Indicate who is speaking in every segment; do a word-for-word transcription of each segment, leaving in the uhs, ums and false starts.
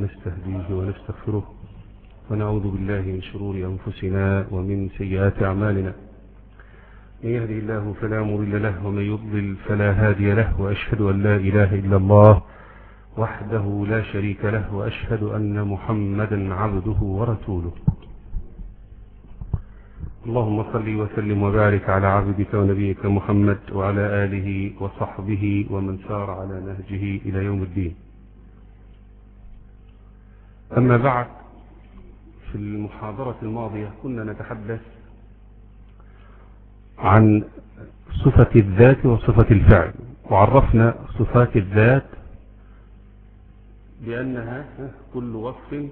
Speaker 1: ونستهديه ونستغفره ونعوذ بالله من شرور أنفسنا ومن سيئات أعمالنا. من يهده الله فلا مضل له ومن يضلل فلا هادي له، وأشهد أن لا إله إلا الله وحده لا شريك له، وأشهد أن محمدا عبده ورسوله. اللهم صل وسلم وبارك على عبدك ونبيك محمد وعلى آله وصحبه ومن سار على نهجه إلى يوم الدين. أما بعد، في المحاضرة الماضية كنا نتحدث عن صفة الذات وصفة الفعل، وعرفنا صفات الذات بأنها كل وصف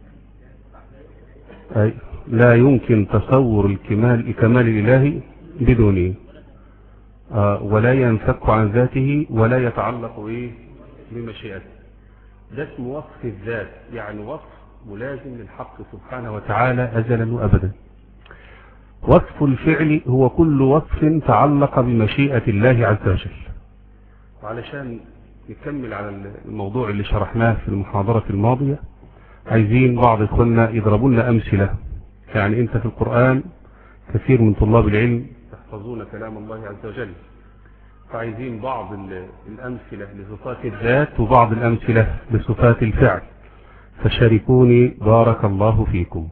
Speaker 1: أي لا يمكن تصور الكمال كمال الإله بدونه، آه ولا ينفك عن ذاته ولا يتعلق إيه بمشيئته. ده اسم وصف الذات، يعني وصف ملازم للحق سبحانه وتعالى أزلا وأبدا. وصف الفعل هو كل وصف تعلق بمشيئة الله عز وجل. وعلشان نكمل على الموضوع اللي شرحناه في المحاضرة الماضية، عايزين بعض إخواننا يضربوا لنا أمثلة. يعني أنت في القرآن كثير من طلاب العلم يحفظون كلام الله عز وجل، فعايزين بعض الأمثلة لصفات الذات وبعض الأمثلة لصفات الفعل، فشاركوني بارك الله فيكم.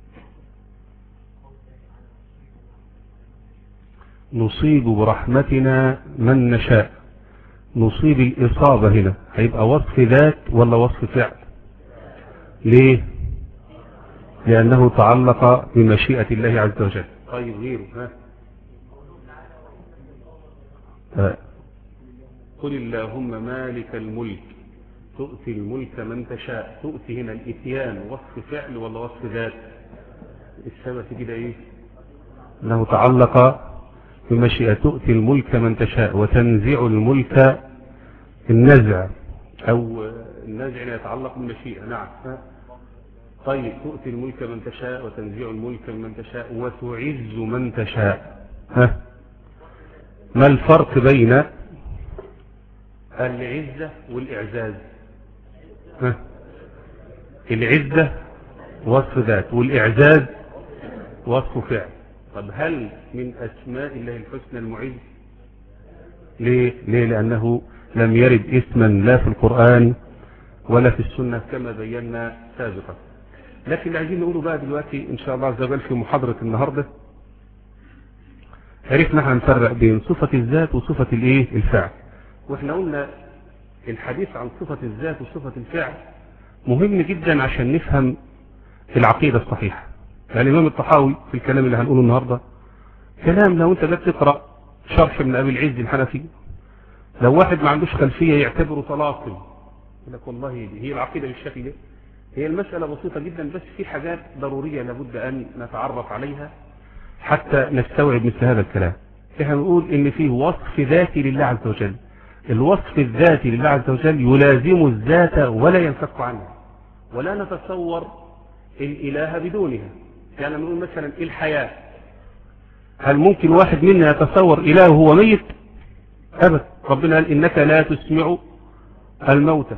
Speaker 1: نصيب برحمتنا من نشاء. نصيب الإصابة هنا هيبقى وصف ذات ولا وصف فعل؟ ليه؟ لأنه تعلق بمشيئة الله عز وجل. طيب غيره ها؟ ها. قل اللهم مالك الملك تؤتي الملك من تشاء. تؤتي هنا الاتيان وصف فعل ولا وصف ذات؟ السبب كده ايه؟ انه تعلق بمشيئة. تؤتي الملك من تشاء وتنزع الملك. النزع او النزع يتعلق بالمشيئة. نعم. طيب تؤتي الملك من تشاء وتنزع الملك من تشاء وتعز من تشاء. ها؟ ما الفرق بين العزة والإعزاز؟ ها؟ العزة وصف ذات والإعزاز وصف فعل. طب هل من أسماء الله الحسنى المعز؟ ليه؟ ليه؟ لأنه لم يرد اسما لا في القرآن ولا في السنة كما بينا سابقا. لكن اللي عايزين نقوله بقى دلوقتي إن شاء الله عز وجل في محاضرة النهاردة، عرفنا هنفرق بين صفة الذات وصفة الايه الفعل. واحنا قلنا الحديث عن صفة الذات وصفة الفعل مهم جدا عشان نفهم العقيدة الصحيحة. يعني الإمام الطحاوي في الكلام اللي هنقوله النهاردة كلام لو انت جيت تقرأ شرح من أبي العز الحنفي، لو واحد ما عندوش خلفية يعتبره طلاقم، يقول لك والله هي العقيدة بالشكل ده. هي المسألة بسيطة جدا، بس في حاجات ضرورية لابد أن نتعرف عليها حتى نستوعب مثل هذا الكلام. احنا نقول ان فيه وصف ذاتي لله عز وجل. الوصف الذاتي لله عز وجل يلازم الذات ولا ينفك عنها، ولا نتصور الإله بدونها. يعني نقول مثلا الحياة، هل ممكن واحد منا يتصور إله هو ميت؟ أبدا. ربنا قال إنك لا تسمع الموتى.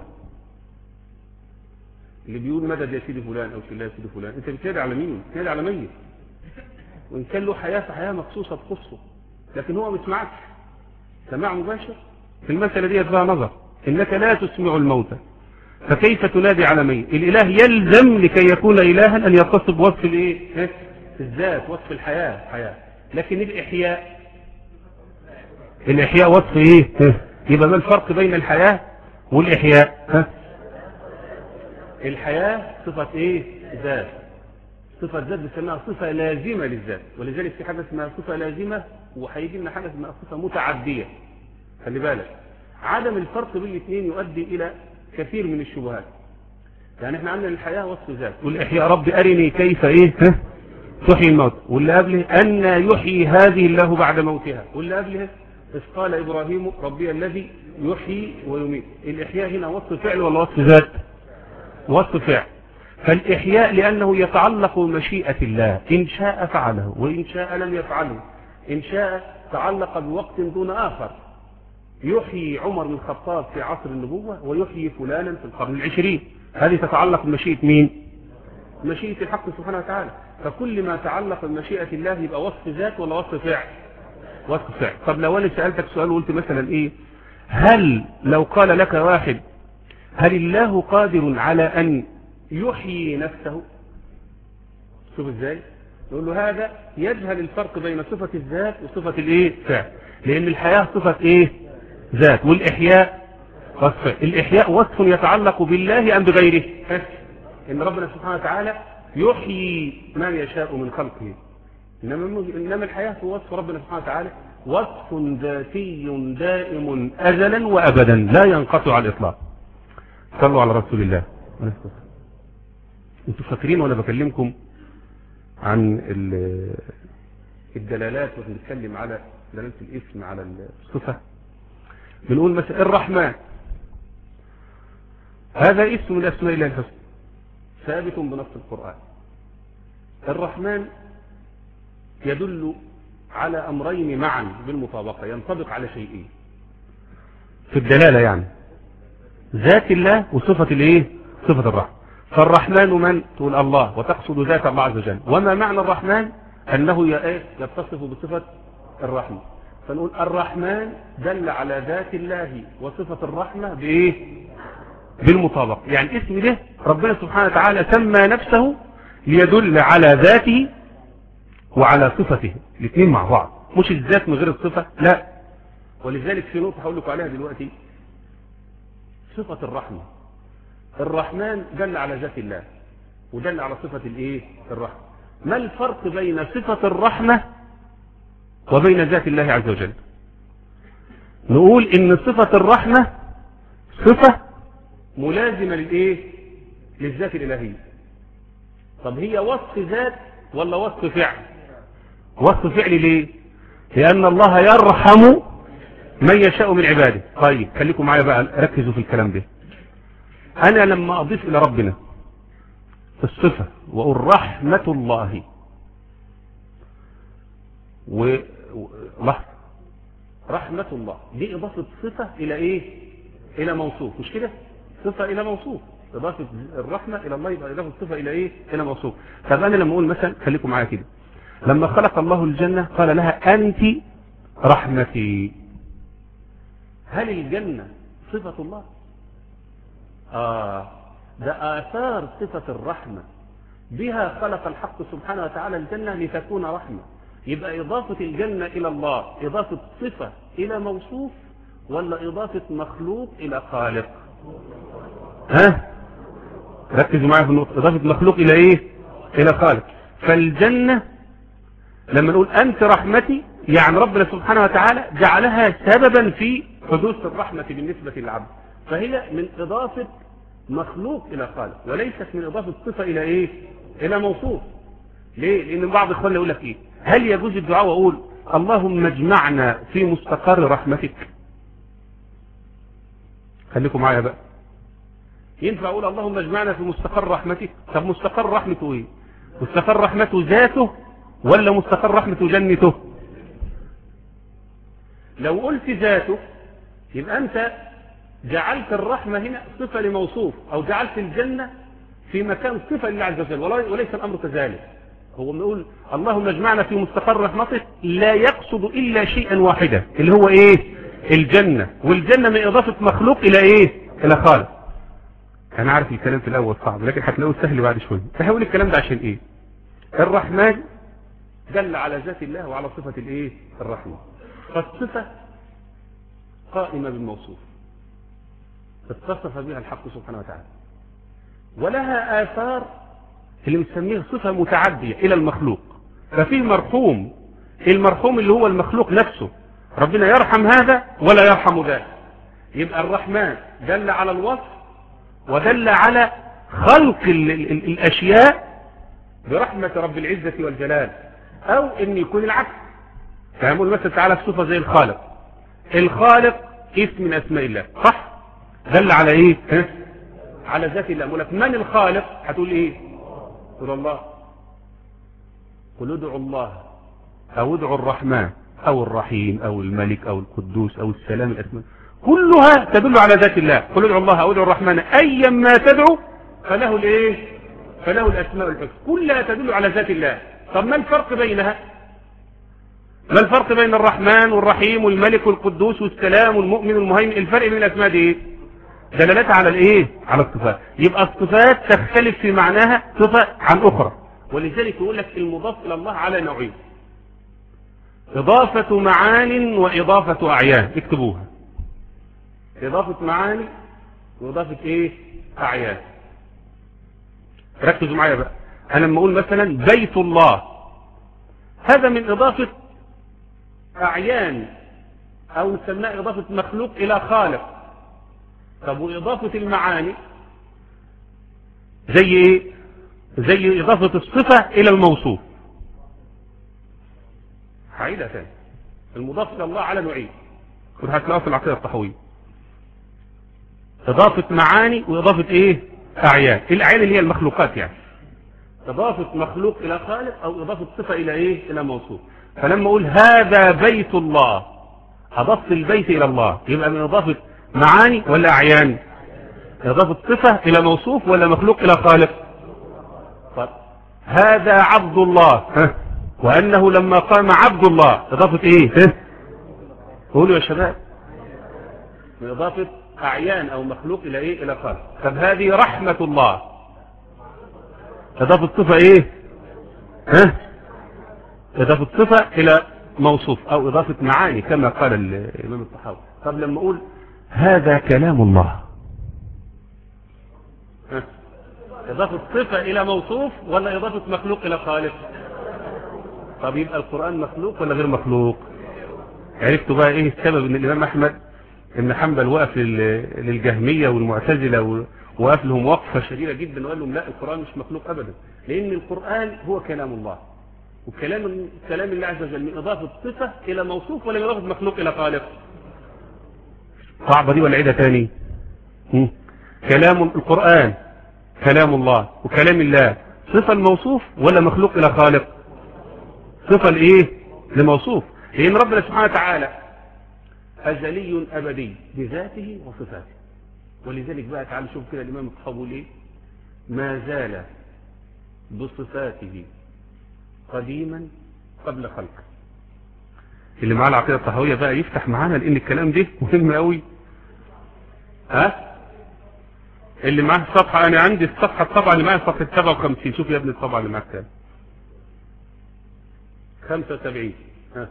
Speaker 1: اللي بيقول مدد يا سيدي فلان أو سيدي فلان، أنت بتنادي على مين؟ بتنادي على ميت. وإن كان له حياة فحياة مخصوصة تخصه، لكن هو ما يسمعكش سماع مباشر. في المسألة دي يتبع نظر. إنك لا تسمع الموتى فكيف تنادي على ميت؟ الإله يلزم لكي يكون إلها أن يتصف بوصف الإيه؟ الذات، وصف الحياة حياة. لكن الإحياء، الإحياء وصف إيه؟ يبقى ما الفرق بين الحياة والإحياء؟ ها؟ الحياة صفة إيه؟ ذات. صفة ذات بسمها صفة لازمة للذات، ولذلك في حاجة اسمها صفة لازمة، وهيجي لنا حاجة اسمها صفة متعدية. خلي بالك، عدم الفرق بين الاثنين يؤدي إلى كثير من الشبهات. يعني احنا عندنا الحياة وصف ذات، والإحياء رب أرني كيف إيه ها؟ تحيي الموت. واللي قبله أن يحيي هذه الله بعد موتها. واللي قبله إذ قال إبراهيم ربي الذي يحيي ويميت. الإحياء هنا وصف فعل ولا وصف ذات؟ وصف فعل. فالإحياء لأنه يتعلق بمشيئة الله، إن شاء فعله وإن شاء لم يفعله. إن شاء تعلق بوقت دون آخر، يحيي عمر بن الخطاب في عصر النبوة ويحيي فلانا في القرن العشرين. هذه تتعلق بمشيئة مين؟ مشيئة الحق سبحانه وتعالى. فكل ما تعلق بمشيئة الله يبقى وصف ذات ولا وصف فعل؟ وصف فعل. طب لو انا سألتك سؤال وقلت مثلا ايه، هل لو قال لك واحد هل الله قادر على ان يحيي نفسه؟ شوف ازاي نقول له هذا يجهل الفرق بين صفة الذات وصفة الايه فعل، لان الحياة صفة ايه ذات، والاحياء وصف. الاحياء وصف يتعلق بالله ام بغيره؟ ان ربنا سبحانه وتعالى يحيي ما يشاء من خلقه، انما انما الحياة هو وصف ربنا سبحانه وتعالى وصف ذاتي دائم ازلا وابدا لا ينقطع على الاطلاق. صلوا على رسول الله. انتوا فاكرين وانا بكلمكم عن الدلالات وبنتكلم على دلالة الاسم على الصفة، بنقول مثلا الرحمن، هذا اسم من اسماء الله الحسنى ثابت بنص القرآن. الرحمن يدل على امرين معا بالمطابقة، ينطبق على شيئين في الدلالة، يعني ذات الله وصفة الايه صفة الرحمة. فالرحمن من؟ تقول الله وتقصد ذات الله عز وجل. وما معنى الرحمن؟ انه يتصف بصفة الرحمة. فنقول الرحمن دل على ذات الله وصفة الرحمة بايه؟ بالمطابقة. يعني اسم ده ربنا سبحانه وتعالى سمى نفسه ليدل على ذاته وعلى صفته، الاثنين مع بعض، مش الذات من غير الصفة، لا. ولذلك في نقطة هقول لكم عليها دلوقتي، صفة الرحمة. الرحمن دل على ذات الله ودل على صفة الايه الرحمة. ما الفرق بين صفة الرحمة وبين ذات الله عز وجل؟ نقول ان صفة الرحمة صفة ملازمة للايه للذات الالهية. طب هي وصف ذات ولا وصف فعل؟ وصف فعل. ليه؟ لان الله يرحم من يشاء من عباده. طيب خليكم معايا بقى، ركزوا في الكلام ده. انا لما اضيف الى ربنا الصفة واقول رحمة الله و لحظة، رحمة الله دي اضافة صفة الى ايه؟ الى موصوف، مش كده؟ صفة الى موصوف، اضافة الرحمة الى الله يبقى اضافة صفة الى ايه؟ الى موصوف. طب انا لما اقول مثلا، خليكم معايا كده، لما خلق الله الجنة قال لها انت رحمتي، هل الجنة صفة الله؟ آه ده آثار صفة الرحمة، بها خلق الحق سبحانه وتعالى الجنة لتكون رحمة. يبقى إضافة الجنة إلى الله إضافة صفة إلى موصوف ولا إضافة مخلوق إلى خالق؟ ها؟ ركزوا معايا في النقطة، إضافة مخلوق إلى إيه؟ إلى خالق. فالجنة لما نقول أنت رحمتي، يعني ربنا سبحانه وتعالى جعلها سببا في حدوث الرحمة بالنسبة للعبد، فهي من إضافة مخلوق إلى خالق وليست من إضافة صفة إلى إيه؟ إلى موصوف. ليه؟ لأن بعض إخواننا يقول لك إيه؟ هل يجوز الدعاء وأقول اللهم اجمعنا في مستقر رحمتك؟ خليكم معايا بقى. ينفع أقول اللهم اجمعنا في مستقر رحمتك؟ طب مستقر رحمته إيه؟ مستقر رحمته ذاته ولا مستقر رحمته جنته؟ لو قلت ذاته يبقى أنت جعلت الرحمة هنا صفة لموصوف، أو جعلت الجنة في مكان صفة لله عز وجل، وليس الأمر كذلك. هو بيقول اللهم اجمعنا في مستقر رحمتك لا يقصد إلا شيئا واحدا اللي هو إيه؟ الجنة. والجنة من إضافة مخلوق إلى إيه؟ إلى خالق. أنا عارف الكلام في الأول صعب لكن هتلاقوه سهل بعد شوية. فهقول الكلام ده عشان إيه؟ الرحمن دل على ذات الله وعلى صفة الإيه؟ الرحمة. فالصفة قائمة بالموصوف اتصف بها الحق سبحانه وتعالى، ولها آثار اللي بنسميها صفة متعدية إلى المخلوق. ففيه مرحوم، المرحوم اللي هو المخلوق نفسه، ربنا يرحم هذا ولا يرحم ذاك. يبقى الرحمن دل على الوصف ودل على خلق ال ال ال الأشياء برحمة رب العزة والجلال، أو إن يكون العكس. فهمون مثلا تعالى في صفة زي الخالق. الخالق اسم من أسماء الله، صح؟ دل على إيه؟ على ذات الله. مولك من الخالق؟ هتقول إيه؟ تقول الله. قل ادعوا الله أو ادعوا الرحمن أو الرحيم أو الملك أو القدوس أو السلام، الأسماء كلها تدل على ذات الله. قل ادعوا الله أو ادعوا الرحمن أيا ما تدعو فله الايه فله الاسماء الحسنى كلها تدل على ذات الله. طب ما الفرق بينها؟ ما الفرق بين الرحمن والرحيم والملك والقدوس والسلام والمؤمن والمهيمن؟ الفرق بين الاسماء دي ايه؟ دلالتها على الايه على الصفات. يبقى الصفات تختلف في معناها صفة عن اخرى، ولذلك يقول لك المضاف الى الله على نوعين: اضافة معان واضافة اعيان. اكتبوها: اضافة معاني واضافة ايه اعيان. ركزوا معايا بقى. انا لما اقول مثلا بيت الله، هذا من اضافة اعيان او نسميها اضافة مخلوق الى خالق. طب واضافة المعاني زي ايه؟ زي اضافة الصفة الى الموصوف. هعيدها تاني: المضاف الى الله على نوعين، وهتلاقوها في العقيدة الطحوية: اضافة معاني واضافة ايه اعيان. الاعيان اللي هي المخلوقات، يعني اضافة مخلوق الى خالق او اضافة صفة الى ايه الى موصوف. فلما اقول هذا بيت الله، اضفت البيت الى الله، يبقى من اضافة معاني ولا اعيان؟ اضافة صفة الى موصوف ولا مخلوق الى خالق؟ طب هذا عبد الله، ها؟ وانه لما قام عبد الله، اضافة ايه؟ ها؟ قولوا يا شباب. من اضافة اعيان او مخلوق الى ايه الى خالق. طب هذه رحمة الله، اضافة صفة ايه؟ ها؟ اضافة صفة الى موصوف او اضافة معاني كما قال الامام الطحاوي. طب لما اقول هذا كلام الله، ها؟ اضافة صفة الى موصوف ولا اضافة مخلوق الى خالق؟ طب يبقى القرآن مخلوق ولا غير مخلوق؟ عرفتوا بقى ايه السبب ان الامام احمد ابن حنبل وقف للجهمية والمعتزلة وقف لهم وقفة شديدة جدا وقال لهم لا، القرآن مش مخلوق ابدا، لان القرآن هو كلام الله، وكلام كلام الله عز وجل من اضافة صفة الى موصوف ولا من اضافة مخلوق الى خالق؟ صعبة دي ولا عيدة تاني؟ هم؟ كلام القرآن كلام الله، وكلام الله صفة الموصوف ولا مخلوق الى خالق؟ صفة لايه لموصوف، لان ربنا سبحانه وتعالى ازلي ابدي بذاته وصفاته. ولذلك بقى تعالوا شوف كده الامام الطحاوي بيقول ايه: ما زال بصفاته قديما قبل خلقه. اللي معاه العقيدة الطحاوية بقى يفتح معانا، لان الكلام ده مهم قوي. ها اللي معاه الصفحة، انا عندي الصفحة الطبعة اللي معايا صفحة سبعة وخمسين. شوف يا ابني الطبعة اللي معاك كام؟ خمسة وسبعين. ها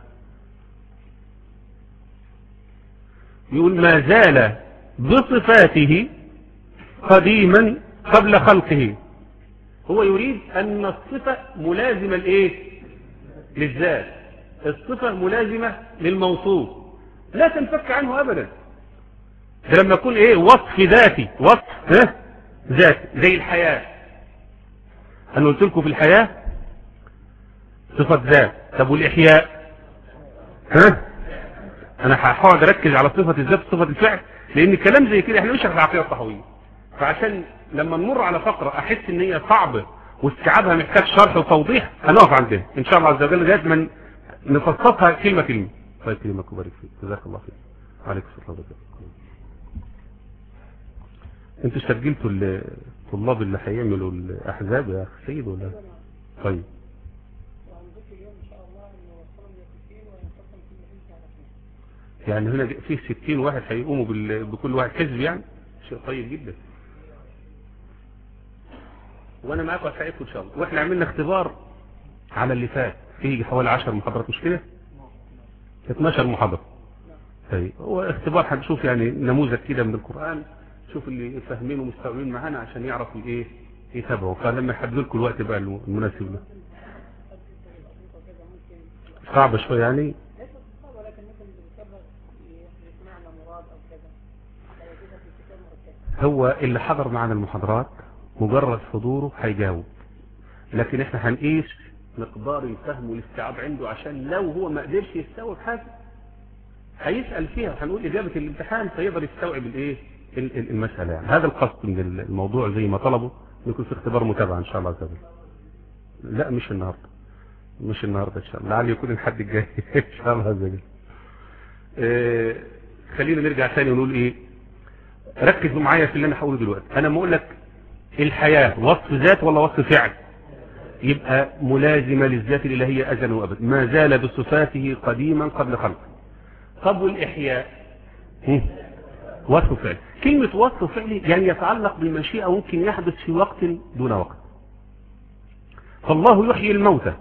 Speaker 1: يقول ما زال بصفاته قديما قبل خلقه. هو يريد ان الصفة ملازمة لايه للذات، الصفة ملازمة للموصوف، لا تنفك عنه ابدا. ده لما يكون ايه وصف ذاتي، وصف ها ذاتي زي الحياة. انا قلت لكم في الحياة صفة ذات. طب والاحياء؟ ها انا هحاول اركز على صفة الذات وصفة الفعل، لان الكلام زي كده احنا مش في العقيدة الطحاوية. فعشان لما نمر على فقرة احس ان هي صعبة واستيعابها محتاج شرح وتوضيح، هنقف عندها ان شاء الله عز وجل لغايه ما نفصصها كلمة كلمة. الله يكرمك ويبارك فيك، جزاك الله خير. عليكم السلام ورحمة الله. انتوا سجلتوا الطلاب اللي هيعملوا الاحزاب يا اخ سيد ولا؟ طيب يعني هنا فيه ستين واحد هيقوموا بكل واحد حزب، يعني شيء طيب جدا. وانا معاكم هساعدكم ان شاء الله. واحنا عملنا اختبار على اللي فات، فيه حوالي عشر محاضرات مش كده؟ اتناشر محاضرة. طيب هو اختبار هنشوف يعني نموذج كده من القرآن، شوف اللي فاهمين ومستوعبين معانا عشان يعرفوا ايه يتابعوا. فلما يحدد لكم الوقت بقى المناسب له. صعب شويه يعني. هو اللي حضر معنا المحاضرات مجرد حضوره هيجاوب، لكن احنا هنقيس مقدار الفهم والاستيعاب عنده، عشان لو هو ما قدرش يستوعب حاجه هيسال فيها، هنقول اجابه الامتحان فيقدر يستوعب الايه المساله. يعني هذا القصد من الموضوع زي ما طلبوا، يكون في اختبار متابعه ان شاء الله عز وجل. لا مش النهارده، مش النهارده ان شاء الله، لعل يكون الحد الجاي ان شاء الله عز وجل. اه خلينا نرجع ثاني ونقول ايه، ركزوا معايا في اللي انا هقوله دلوقتي. انا ما اقول لك الحياة وصف ذات ولا وصف فعل؟ يبقى ملازمة للذات الإلهية أزل وأبد، ما زال بصفاته قديما قبل خلقه. طب والإحياء وصف فعل. كلمة وصف فعل يعني يتعلق بمشيئة ممكن يحدث في وقت دون وقت. فالله يحيي الموتى،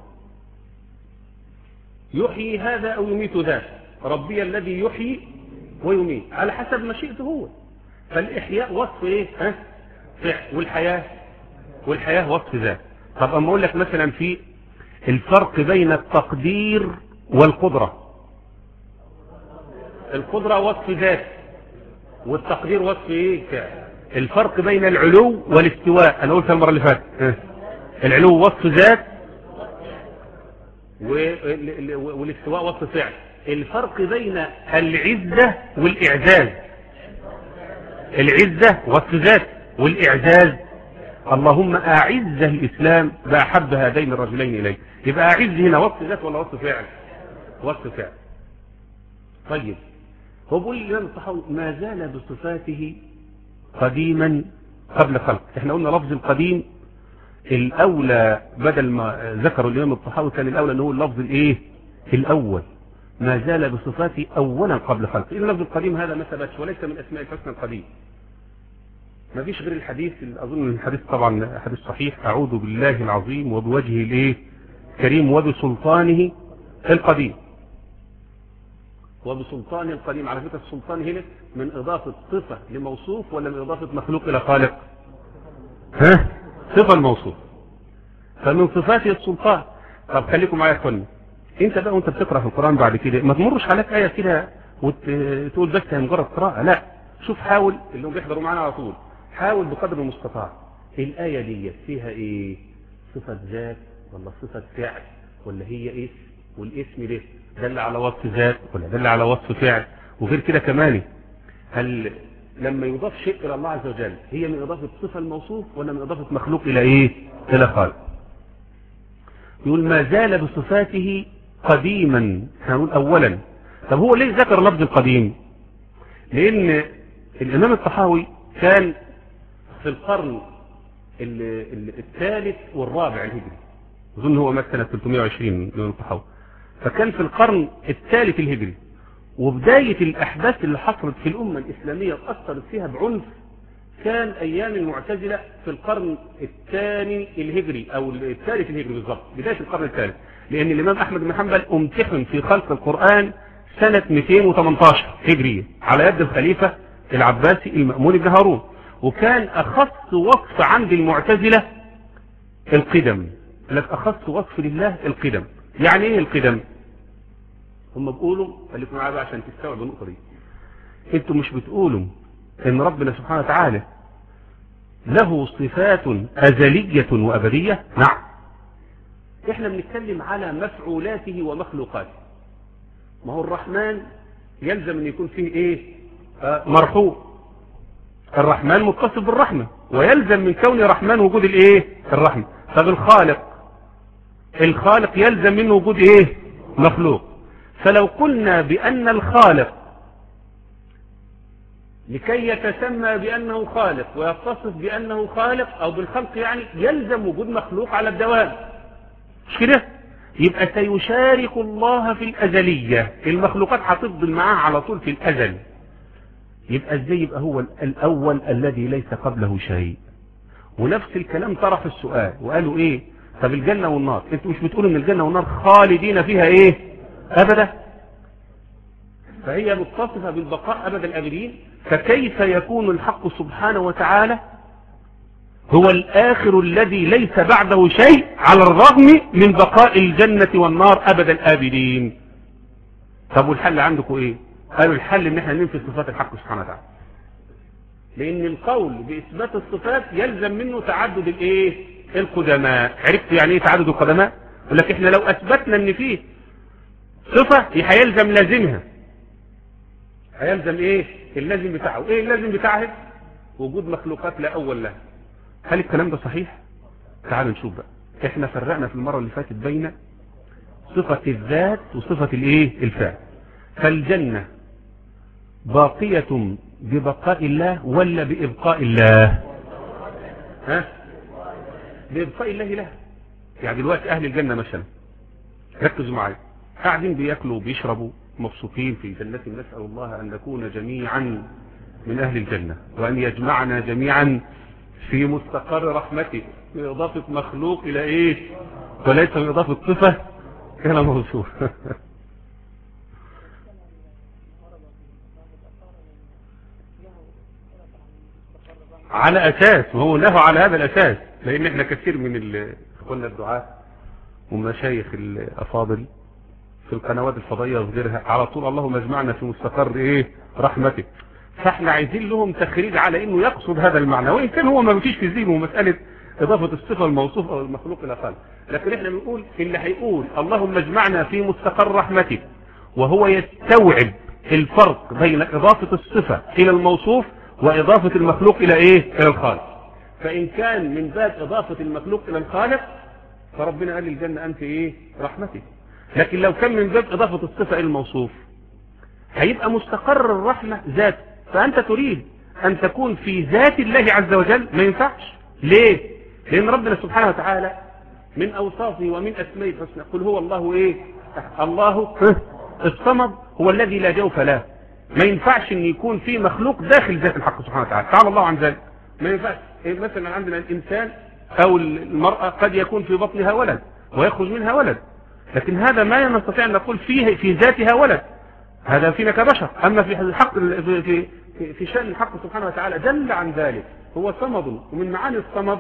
Speaker 1: يحيي هذا أو يميت ذاك، ربي الذي يحيي ويميت على حسب مشيئته هو. فالإحياء وصف إيه؟ ها؟ فعل. والحياة والحياة وصف ذات. طب أما أقول لك مثلا في الفرق بين التقدير والقدرة. القدرة وصف ذات والتقدير وصف إيه؟ فعل. الفرق بين العلو والاستواء أنا قلت المرة اللي فاتت، العلو وصف ذات والاستواء وصف فعل. الفرق بين العزة والإعزاز، العزة وصف ذات والإعزاز اللهم أعز الإسلام بأحب هذين الرجلين إليه. يبقى أعز هنا وصف ذات ولا وصف فعل؟ وصف فعل. طيب هو بيقول الإمام الطحاوي ما زال بصفاته قديما قبل خلق. احنا قلنا لفظ القديم الأولى بدل ما ذكروا الإمام الطحاوي كان الأولى أنه اللفظ الإيه؟ الأول. ما زال بصفاته أولا قبل خلق. إذن لفظ القديم هذا ما ثبتش وليس من أسماء الحسنى القديم. ما فيش غير الحديث، أظن الحديث طبعا حديث صحيح، أعوذ بالله العظيم وبوجهه الإيه؟ كريم وبسلطانه القديم. وبسلطانه القديم. على فكرة السلطان هنا من إضافة صفة لموصوف ولا من إضافة مخلوق إلى خالق؟ ها؟ صفة الموصوف. فمن صفاته السلطان. طب خليكم معايا يا اخواني، انت بقى وانت بتقرأ في القرآن بعد كده ما تمرش عليك آية كده وتقول بس هي مجرد قراءة، لا. شوف حاول اللي هم بيحضروا معانا على طول، حاول بقدر المستطاع الآية دي فيها ايه؟ صفة ذات ولا صفة فعل ولا هي اسم؟ والاسم ده دل على وصف ذات ولا دل على وصف فعل؟ وغير كده كمان هل لما يضاف شيء إلى الله عز وجل هي من إضافة صفة الموصوف ولا من إضافة مخلوق إلى إيه؟ إلى خالق. يقول ما زال بصفاته قديما، هنقول أولا. طب هو ليه ذكر لفظ القديم؟ لأن الإمام الطحاوي كان في القرن الثالث والرابع الهجري، أظن هو مات سنة ثلاثمائة وعشرين الإمام الطحاوي، فكان في القرن الثالث الهجري. وبداية الأحداث اللي حصلت في الأمة الإسلامية وأثرت فيها بعنف كان أيام المعتزلة في القرن الثاني الهجري أو الثالث الهجري بالضبط، بداية القرن الثالث. لأن الإمام أحمد بن حنبل امتحن في خلق القرآن سنة مئتين وثمانية عشر هجرية على يد الخليفة العباسي المأمون بن هارون. وكان أخص وصف عند المعتزلة القدم. لك أخص وصف لله القدم. يعني إيه القدم؟ هم بيقولوا خليكم معايا بقى عشان تستوعبوا النقطة دي. انتوا مش بتقولوا ان ربنا سبحانه وتعالى له صفات أزلية وأبدية؟ نعم. احنا بنتكلم على مفعولاته ومخلوقاته. ما هو الرحمن يلزم ان يكون فيه ايه؟ آه مرحوم. الرحمن متصف بالرحمة ويلزم من كون رحمن وجود الايه؟ الرحمة. طب الخالق، الخالق يلزم منه وجود ايه؟ مخلوق. فلو قلنا بأن الخالق لكي يتسمى بأنه خالق ويتصف بأنه خالق أو بالخلق يعني يلزم وجود مخلوق على الدوام، مش كده؟ يبقى سيشارك الله في الأزلية، المخلوقات هتفضل معاه على طول في الأزل. يبقى ازاي يبقى هو الأول الذي ليس قبله شيء؟ ونفس الكلام طرح السؤال وقالوا ايه؟ طب الجنة والنار، انتوا مش بتقولوا ان الجنة والنار خالدين فيها ايه؟ أبدا. فهي متصفة بالبقاء أبدا الأبدين. فكيف يكون الحق سبحانه وتعالى هو الآخر الذي ليس بعده شيء على الرغم من بقاء الجنة والنار أبدا الآبدين؟ طب والحل عندكم ايه؟ قالوا الحل ان احنا ننفي صفات الحق سبحانه وتعالى، لان القول بإثبات الصفات يلزم منه تعدد الايه؟ القدماء. عرفت يعني ايه تعدد القدماء؟ يقول لك احنا لو اثبتنا ان فيه صفة هيلزم لازمها، هيلزم ايه؟ اللازم بتاعه. ايه اللازم بتاعه؟ وجود مخلوقات لا اول لها. هل الكلام ده صحيح؟ تعالوا نشوف بقى. احنا فرقنا في المرة اللي فاتت بين صفة الذات وصفة الايه؟ الفعل. فالجنة باقية ببقاء الله ولا بإبقاء الله؟ ها بإبقاء الله له. يعني دلوقتي أهل الجنة مثلا ركزوا معايا، قاعدين بياكلوا وبيشربوا مبسوطين في جنة، نسأل الله أن نكون جميعا من أهل الجنة وأن يجمعنا جميعا في مستقر رحمته، بإضافة مخلوق إلى إيه وليس بإضافة صفة إلى موصوف. على أساس، ما هو له على هذا الأساس، لأن احنا كثير من قلنا الدعاء ومشايخ الأفاضل في القنوات الفضائية وغيرها على طول اللهم اجمعنا في مستقر إيه رحمتك، فاحنا عايزين لهم تخريج على انه يقصد هذا المعنى، وان كان هو ما فيش في ذهنه مسألة اضافة الصفة الموصوف او المخلوق الى خالق، لكن احنا بنقول اللي هيقول اللهم اجمعنا في مستقر رحمتك وهو يستوعب الفرق بين اضافة الصفة الى الموصوف واضافة المخلوق الى ايه الى الخالق، فان كان من باب اضافة المخلوق الى الخالق فربنا قال للجنة انت ايه رحمتك، لكن لو كان من باب اضافة الصفة الى الموصوف هيبقى مستقر الرحمة ذات، فأنت تريد أن تكون في ذات الله عز وجل، ما ينفعش. ليه؟ لأن ربنا سبحانه وتعالى من أوصافه ومن أسمائه الحسنى قل هو الله إيه؟ الله الصمد هو الذي لا جوف له، ما ينفعش أن يكون في مخلوق داخل ذات الحق سبحانه وتعالى، تعالى الله عن ذلك، ما ينفعش. مثلا عندنا الإنسان أو المرأة قد يكون في بطنها ولد ويخرج منها ولد، لكن هذا ما نستطيع أن نقول فيه في ذاتها ولد، هذا فينا كبشر. أما في الحق في في في شأن الحق سبحانه وتعالى جل عن ذلك هو صمد، ومن معاني الصمد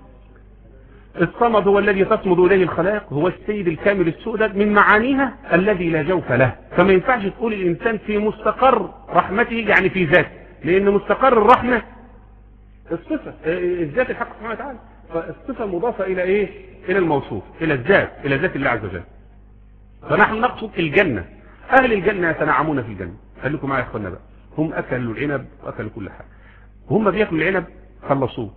Speaker 1: الصمد هو الذي تصمد إليه الخلائق، هو السيد الكامل السؤدد، من معانيها الذي لا جوف له، فما ينفعش تقول الإنسان في مستقر رحمته يعني في ذاته، لأن مستقر الرحمة الصفة الذات الحق سبحانه وتعالى، فالصفة مضافة إلى إيه؟ إلى الموصوف، إلى الذات، إلى ذات الله عز وجل. فنحن نقصد الجنة، أهل الجنة يتنعمون في الجنة. خليكم معايا يا اخوانا بقى، هم أكلوا العنب وأكلوا كل حاجة، وهم بياكلوا العنب خلصوه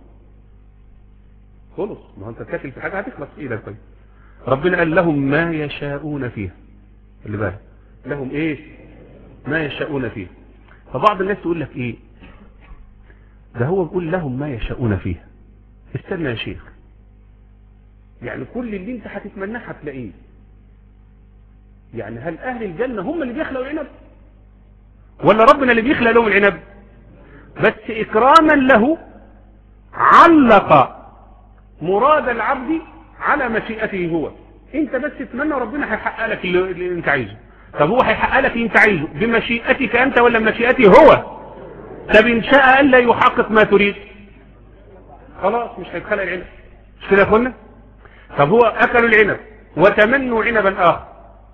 Speaker 1: خلص، ما هو أنت تاكل في حاجة هتخلص إيه طيب. ربنا قال لهم ما يشاءون فيها، اللي بالك لهم إيه ما يشاءون فيها. فبعض الناس يقول لك إيه ده هو بيقول لهم ما يشاءون فيها، استنى يا شيخ، يعني كل اللي انت هتتمناه هتلاقيه، يعني هل أهل الجنة هم اللي بيخلقوا العنب ولا ربنا اللي بيخلق لهم العنب؟ بس إكراما له علق مراد العبد على مشيئته هو، انت بس تتمنى ربنا هيحقق لك اللي انت عايزه. طب هو هيحقق لك اللي انت عايزه بمشيئتك انت ولا بمشيئته هو؟ طب ان شاء الا يحقق ما تريد خلاص مش هيتخلق العنب، مش كده يا اخوانا؟ طب هو اكلوا العنب وتمنوا عنبا اخر،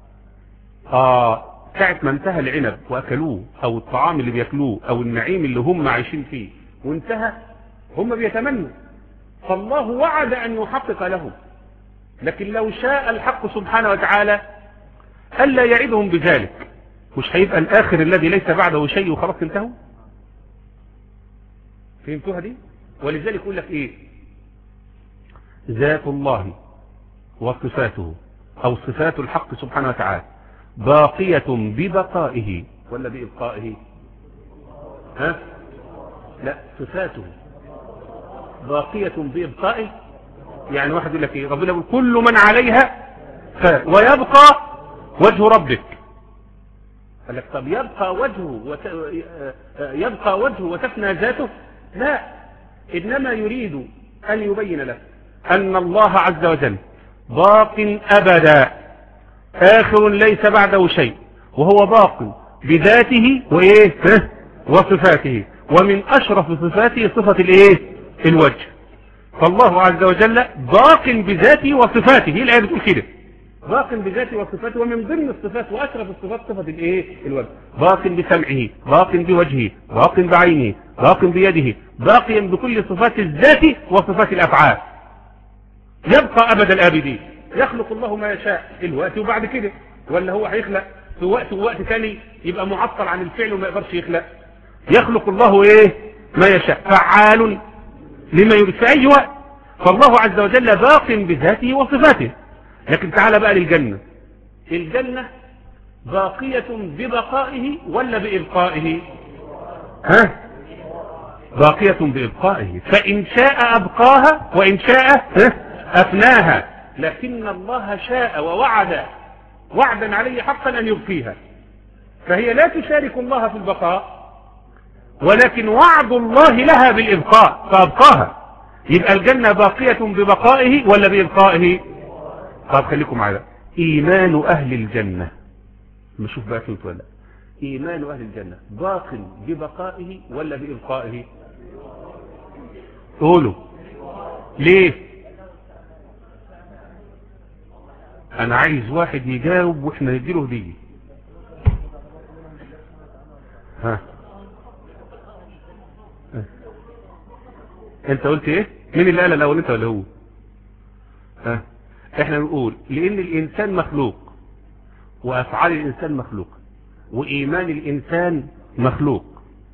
Speaker 1: اه ساعة ما انتهى العنب واكلوه او الطعام اللي بياكلوه او النعيم اللي هم عايشين فيه وانتهى، هم بيتمنوا، فالله وعد ان يحقق لهم، لكن لو شاء الحق سبحانه وتعالى الا يعدهم بذلك، مش هيبقى الاخر الذي ليس بعده شيء وخلاص انتهوا. فهمتوها دي؟ ولذلك يقول لك ايه ذات الله وصفاته او صفات الحق سبحانه وتعالى باقية ببقائه ولا بإبقائه؟ ها لا صفاته باقية بإبقائه، يعني واحد يقول لك ايه ربنا يقول كل من عليها فان ويبقى وجه ربك، قال لك طب يبقى وجهه وت... يبقى وجهه وتفنى ذاته؟ لا، انما يريد ان يبين لك ان الله عز وجل باق ابدا آخر ليس بعده شيء، وهو باق بذاته وإيه وصفاته، ومن أشرف صفاته صفة الإيه الوجه، فالله عز وجل باق بذاته وصفاته، هي الآية بتقول كده باق بذاته وصفاته، ومن ضمن الصفات وأشرف الصفات صفة الإيه الوجه، باق بسمعه باق بوجهه باق بعينه باق بيده، باقيا بكل صفات الذات وصفات الأفعال، يبقى أبد الآبدين. يخلق الله ما يشاء الوقت وبعد كده، ولا هو هيخلق في وقت ووقت ثاني يبقى معطل عن الفعل وما يقدرش يخلق؟ يخلق الله ايه ما يشاء، فعال لما يريد في اي وقت، فالله عز وجل باق بذاته وصفاته. لكن تعال بقى للجنة، الجنة باقية ببقائه ولا بإبقائه؟ ها باقية بإبقائه، فإن شاء أبقاها وإن شاء أفناها، لكن الله شاء ووعد وعدا عليه حقا أن يبقيها، فهي لا تشارك الله في البقاء، ولكن وعد الله لها بالإبقاء فأبقاها. يبقى الجنة باقية ببقائه ولا بإبقائه؟ طب خليكم معايا. إيمان أهل الجنة، نشوف بقى فهمت ولا. إيمان أهل الجنة باق ببقائه ولا بإبقائه؟ قولوا ليه؟ أنا عايز واحد يجاوب وإحنا نديله هدية. ها انت قلت ايه؟ مين اللي قال الاول، انت ولا هو؟ ها احنا نقول لان الانسان مخلوق وافعال الانسان مخلوقه وايمان الانسان مخلوق.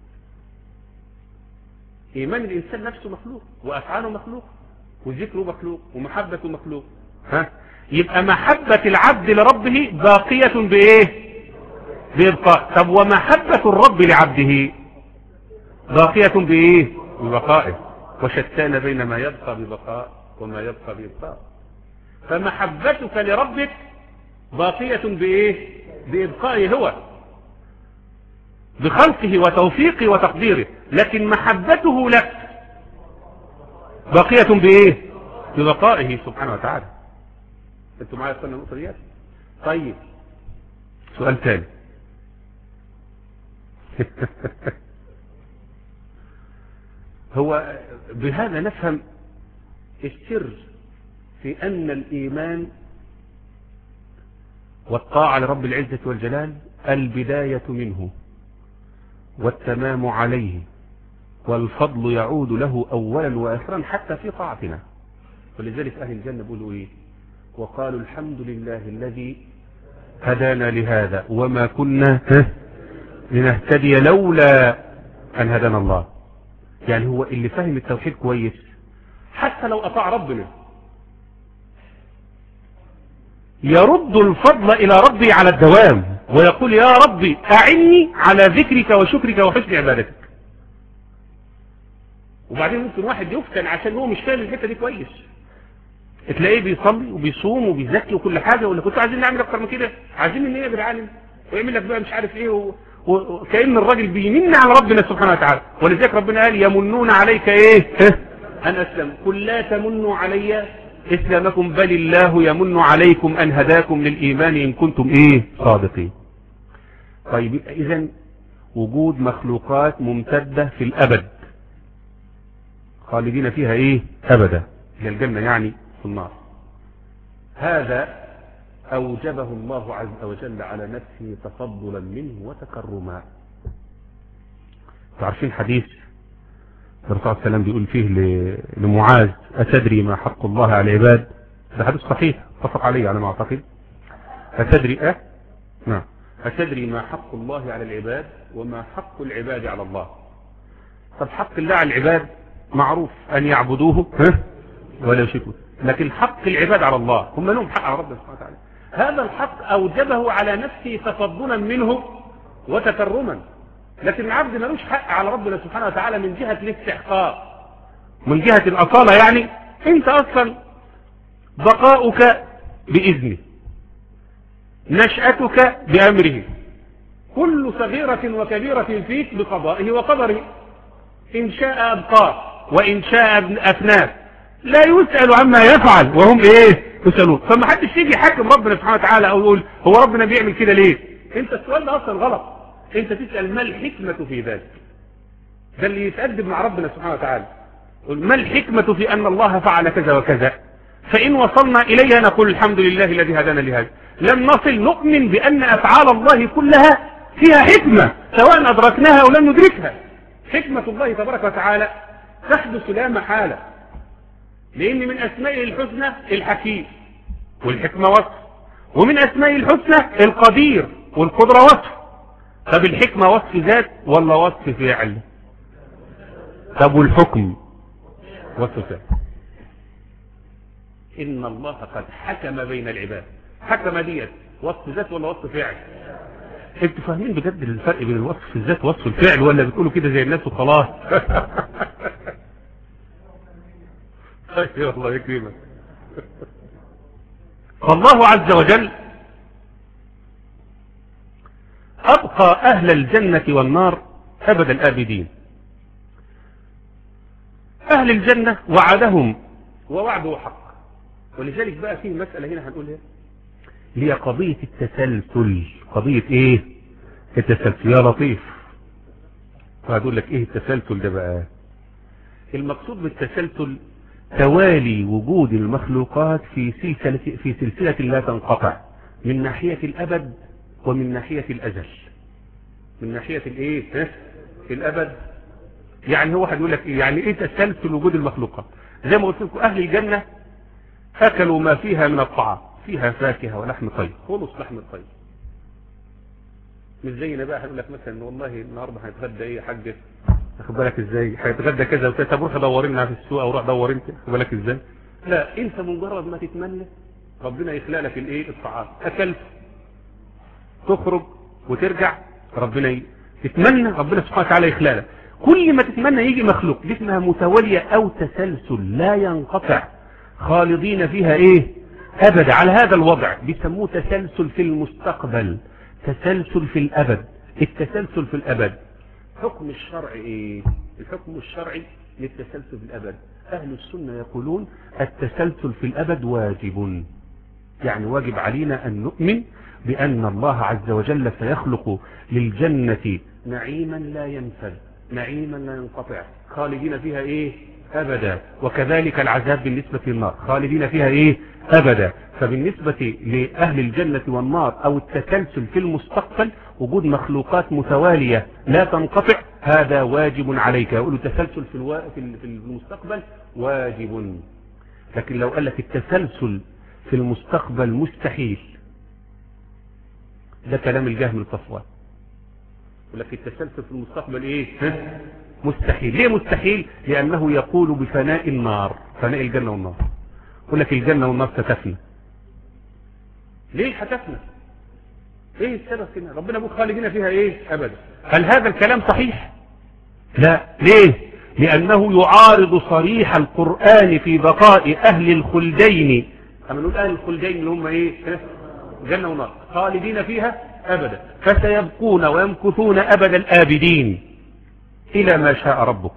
Speaker 1: ايمان الانسان نفسه مخلوق وافعاله مخلوق وذكره مخلوق ومحبته مخلوق. ها يبقى محبة العبد لربه باقية بايه؟ بإبقاء. طب ومحبة الرب لعبده باقية بايه؟ ببقائه. وشتان بين ما يبقى ببقاء وما يبقى بإبقاء. فمحبتك لربك باقية بايه؟ بإبقائه هو، بخلقه وتوفيقه وتقديره، لكن محبته لك باقية بايه؟ ببقائه سبحانه وتعالى. انتوا معايا في النقطة دي؟ طيب سؤال ثاني. هو بهذا نفهم السر في أن الإيمان والطاعة لرب العزة والجلال البداية منه والتمام عليه، والفضل يعود له أولا وآخرا حتى في طاعتنا. ولذلك أهل الجنة بيقولوا إيه؟ وقالوا الحمد لله الذي هدانا لهذا وما كنا لنهتدي لولا أن هدانا الله. يعني هو اللي فهم التوحيد كويس حتى لو أطاع ربنا يرد الفضل إلى ربي على الدوام ويقول يا ربي أعني على ذكرك وشكرك وحسن عبادتك. وبعدين ممكن واحد يفتن عشان هو مش فاهم الحتة دي كويس، تلاقيه بيصلي وبيصوم وبيزكي وكل حاجة، ولا كنتوا عايزين نعمل أكتر من كده؟ عايزين ان ايه بالعالم ويعمل لك بقى مش عارف ايه و... وكأن الراجل بيمن على ربنا سبحانه وتعالى. ولذلك ربنا قال يمنون عليك ايه ان اسلم، قل لا تمنوا علي اسلامكم بل الله يمن عليكم ان هداكم للايمان ان كنتم ايه صادقين. طيب اذا وجود مخلوقات ممتدة في الابد خالدين فيها ايه ابدا، هي الجنة يعني في النار، هذا أوجبه الله عز وجل على نفسه تفضلا منه وتكرما. تعرفين حديث الرسول صلى الله عليه وسلم بيقول فيه لمعاذ أتدري ما حق الله على العباد؟ ده حديث صحيح اتفق عليه على ما أعتقد. أتدري أه؟ نعم. أتدري ما حق الله على العباد وما حق العباد على الله؟ طب حق الله على العباد معروف أن يعبدوه ها ولا يشركوا، لكن حق العباد على الله هم لهم حق على ربنا سبحانه وتعالى. هذا الحق أوجبه على نفسه تفضلا منه وتكرما، لكن العبد ملوش حق على ربنا سبحانه وتعالى من جهة الاستحقاق، من جهة الأصالة. يعني انت أصلا بقاؤك بإذنه، نشأتك بأمره، كل صغيرة وكبيرة فيك بقضائه وقدره، إن شاء أبقاك وإن شاء أفناك، لا يسأل عما يفعل وهم ايه يسألون. فما حدش يجي يحكم ربنا سبحانه وتعالى او يقول هو ربنا بيعمل كده ليه. انت السؤال ده اصلا غلط، انت تسأل ما الحكمة في ذلك، ده اللي يتأدب مع ربنا سبحانه وتعالى. ما الحكمة في ان الله فعل كذا وكذا، فان وصلنا اليها نقول الحمد لله الذي هدانا لهذا. لم نصل نؤمن بان افعال الله كلها فيها حكمة سواء ادركناها او لم ندركها. حكمة الله تبارك وتعالى تحدث لا محالة، لأن من أسمائه الحسنى الحكيم والحكمة وصف، ومن أسمائه الحسنى القدير والقدرة وصف. طب الحكمة وصف ذات ولا وصف فعل؟ طب والحكم وصف فعل. إن الله قد حكم بين العباد، حكم ديت وصف ذات ولا وصف فعل؟ انتوا فاهمين بجد الفرق بين الوصف الذات ووصف الفعل ولا بتقولوا كده زي الناس وخلاص؟ ايوه الله يكرمك. فالله عز وجل أبقى أهل الجنة والنار أبد الآبدين. أهل الجنة وعدهم ووعده حق، ولذلك بقى فيه مسألة هنا هنقولها، هي قضية التسلسل. قضية إيه؟ التسلسل. يا لطيف، فهقول لك إيه التسلسل ده بقى؟ المقصود بالتسلسل توالي وجود المخلوقات في سلسلة في سلسلة لا تنقطع، من ناحية الأبد ومن ناحية الأزل. من ناحية الإيه؟ الأبد. يعني هو هيقول لك إيه؟ يعني إيه تسلسل وجود المخلوقات؟ زي ما قلت لكم أهل الجنة أكلوا ما فيها من الطعام، فيها فاكهة ولحم طير، خلص لحم الطير. مش زينا بقى هيقول لك مثلا والله النهارده هيتغدى إيه يا حاج؟ واخد بالك ازاي؟ هيتغدى كذا وكذا، طب روح دور لنا في السوق او روح دور انت، واخد بالك ازاي؟ لا، انت مجرد ما تتمنى ربنا يخلق لك الايه؟ الطعام. اكلت تخرج وترجع ربنا ي... تتمنى ربنا سبحانه وتعالى يخلق لك. كل ما تتمنى يجي مخلوق. دي اسمها متواليه او تسلسل لا ينقطع، خالدين فيها ايه؟ ابدا. على هذا الوضع بيسموه تسلسل في المستقبل، تسلسل في الابد. التسلسل في الابد حكم الشرع ايه؟ الحكم الشرعي للتسلسل في الابد. اهل السنة يقولون التسلسل في الابد واجب، يعني واجب علينا ان نؤمن بان الله عز وجل سيخلق للجنة نعيما لا ينفد، نعيما لا ينقطع، خالدين فيها ايه؟ ابدا. وكذلك العذاب بالنسبة للنار، خالدين فيها ايه؟ ابدا. فبالنسبة لأهل الجنة والنار أو التسلسل في المستقبل وجود مخلوقات متوالية لا تنقطع، هذا واجب عليك. يقولوا التسلسل في, الوا... في المستقبل واجب. لكن لو قال لك التسلسل في المستقبل مستحيل، ده كلام الجهم الصفوان. يقول لك التسلسل في المستقبل ايه؟ مستحيل. ليه مستحيل؟ لأنه يقول بفناء النار، فناء الجنة والنار. يقول لك الجنة والنار ستفنى. ليه هتفنى؟ ايه السبب هنا؟ ربنا بيقول خالدين فيها ايه؟ ابدا. هل هذا الكلام صحيح؟ لا. ليه؟ لانه يعارض صريح القرآن في بقاء اهل الخلدين. اما نقول اهل الخلدين اللي هم ايه؟ جنة ونار، خالدين فيها ابدا، فسيبقون ويمكثون ابد الابدين الى ما شاء ربك،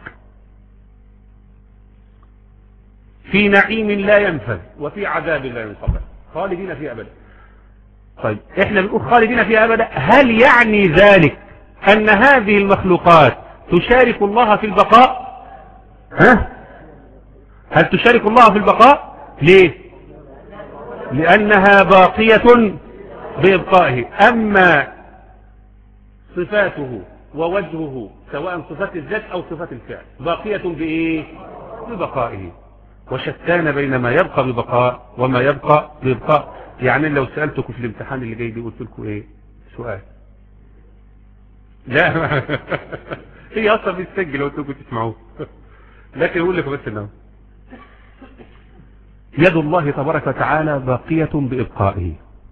Speaker 1: في نعيم لا ينفذ وفي عذاب لا ينقطع، خالدين فيها ابدا. طيب احنا بنقول خالدين فيها ابدا، هل يعني ذلك ان هذه المخلوقات تشارك الله في البقاء؟ ها؟ هل تشارك الله في البقاء؟ ليه؟ لانها باقية بإبقائه. اما صفاته ووجهه سواء صفات الذات او صفات الفعل باقية بايه؟ ببقائه. وشتان بين ما يبقى ببقاء وما يبقى بإبقاء. يعني لو سألتكم في الامتحان اللي جاي دي قلت لكم ايه سؤال؟ لا هي اصلا بتسجل لو انتم تسمعوه، لكن اقول لكم بس انه يد الله تبارك وتعالى باقية بإبقائه،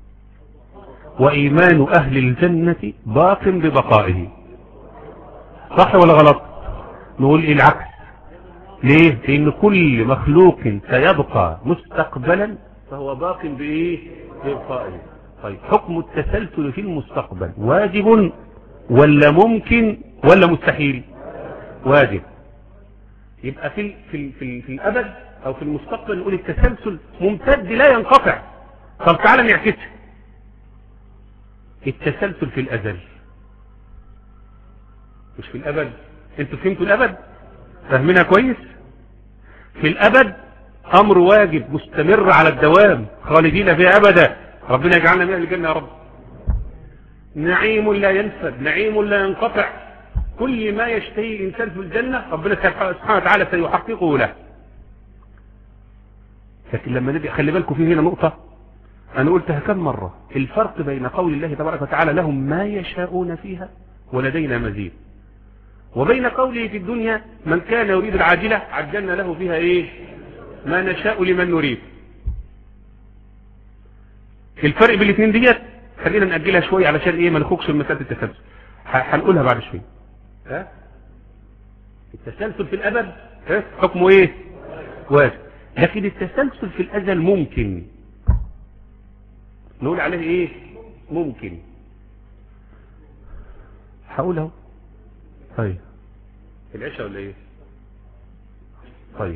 Speaker 1: وإيمان أهل الجنة باق ببقائه. صح ولا غلط؟ نقول إيه العكس. ليه؟ لأن كل مخلوق سيبقى مستقبلا فهو باق بإيه؟ بإبقائه. طيب حكم التسلسل في المستقبل واجب ولا ممكن ولا مستحيل؟ واجب. يبقى في في في, في الأبد أو في المستقبل نقول التسلسل ممتد لا ينقطع. طب تعالى نعكسها. التسلسل في الأزل مش في الأبد. انتوا فهمتوا الأبد؟ فاهمينها كويس؟ في الأبد أمر واجب مستمر على الدوام، خالدين فيها أبدا. ربنا يجعلنا من أهل الجنة يا رب. نعيم لا ينفد، نعيم لا ينقطع. كل ما يشتهي الإنسان في الجنة ربنا سبحانه وتعالى سيحققه له. لكن لما نبي خلي بالكم في هنا نقطة أنا قلتها كم مرة، الفرق بين قول الله تبارك وتعالى لهم ما يشاءون فيها ولدينا مزيد، وبين قوله في الدنيا من كان يريد العاجلة عجلنا له فيها ايه ما نشاء لمن نريد. الفرق بين الاثنين ديت خلينا نأجلها شوية علشان ايه ما نخرجش من مسألة التسلسل، هنقولها بعد شوية. ها التسلسل في الأبد ها حكمه ايه؟ واجب. لكن التسلسل في الأزل ممكن، نقول عليه ايه؟ ممكن. هقوله. طيب العشاء ولا ايه؟ طيب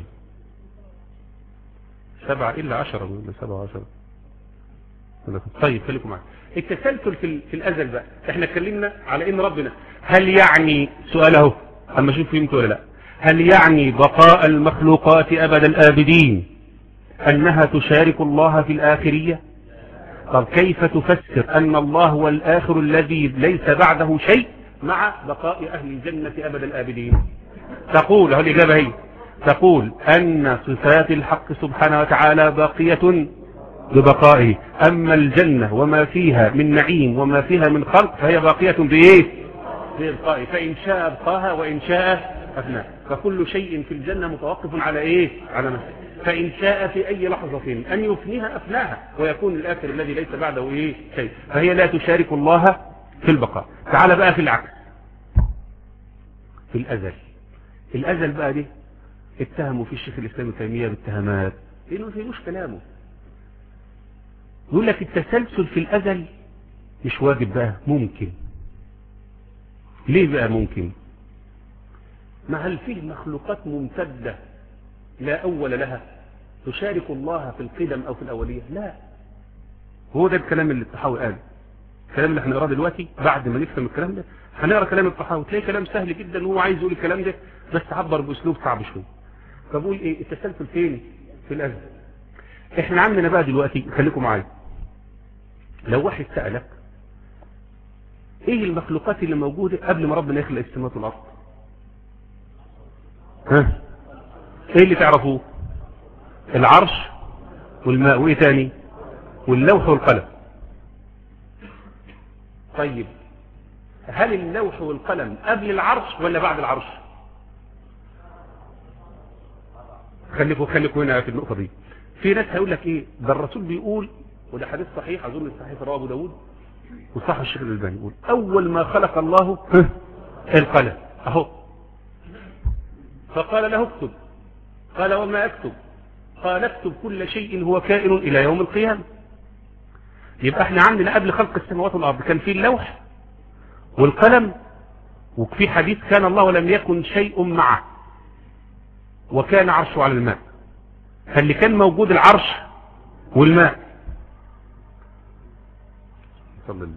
Speaker 1: سبعة إلا عشرة ولا سبعة عشرة. طيب خليكم معي. التسلسل في, في الأزل بقى، احنا اتكلمنا على ان ربنا هل يعني سؤاله اما اشوف فهمته ولا لا، هل يعني بقاء المخلوقات أبد الآبدين أنها تشارك الله في الآخرية؟ طب كيف تفسر أن الله هو الآخر الذي ليس بعده شيء مع بقاء أهل الجنة أبد الآبدين؟ تقول هل الإجابة هي تقول أن صفات الحق سبحانه وتعالى باقية ببقائه، أما الجنة وما فيها من نعيم وما فيها من خلق فهي باقية بإيه؟ بإبقائه، فإن شاء أبقاها وإن شاء أفناها، فكل شيء في الجنة متوقف على إيه؟ على نفسه، فإن شاء في أي لحظة أن يفنيها أفناها ويكون الآخر الذي ليس بعده إيه؟ شيء، فهي لا تشارك الله في البقاء. تعال بقى في العكس، في الأزل. الأزل بقى دي اتهموا في الشيخ الإسلام ابن تيمية بالتهمات لأنه في مش كلامه، يقول لك التسلسل في الأزل مش واجب بقى، ممكن. ليه بقى ممكن؟ ما هل فيه مخلوقات ممتدة لا أول لها تشارك الله في القدم أو في الأولية؟ لا. هو ده الكلام اللي الطحاوي قاله، الكلام اللي هنقراه دلوقتي. بعد ما نفهم الكلام ده هنقرا كلام الطحاوي، تلاقي كلام سهل جدا وهو عايز يقول الكلام ده بس عبر بأسلوب صعب شويه. فبقول ايه؟ التسلسل فين؟ في الأزل. احنا عندنا بقى دلوقتي، خليكم معايا، لو واحد سألك ايه المخلوقات اللي موجودة قبل ما ربنا يخلق السماوات والأرض؟ ها؟ ايه اللي تعرفوه؟ العرش والماء، وايه تاني؟ واللوح والقلم. طيب هل اللوح والقلم قبل العرش ولا بعد العرش؟ خليكوا خليكوا هنا في النقطة دي. في ناس هيقول لك ايه ده الرسول بيقول، وده حديث صحيح اظن صحيح رواه ابو داود وصح الشيخ الألباني، يقول اول ما خلق الله القلم اهو، فقال له اكتب، قال وما اكتب؟ قال اكتب كل شيء هو كائن الى يوم القيامة. يبقى احنا عندنا قبل خلق السماوات والارض كان في اللوح والقلم، وفي حديث كان الله ولم يكن شيء معه وكان عرشه على الماء، فاللي كان موجود العرش والماء. صلى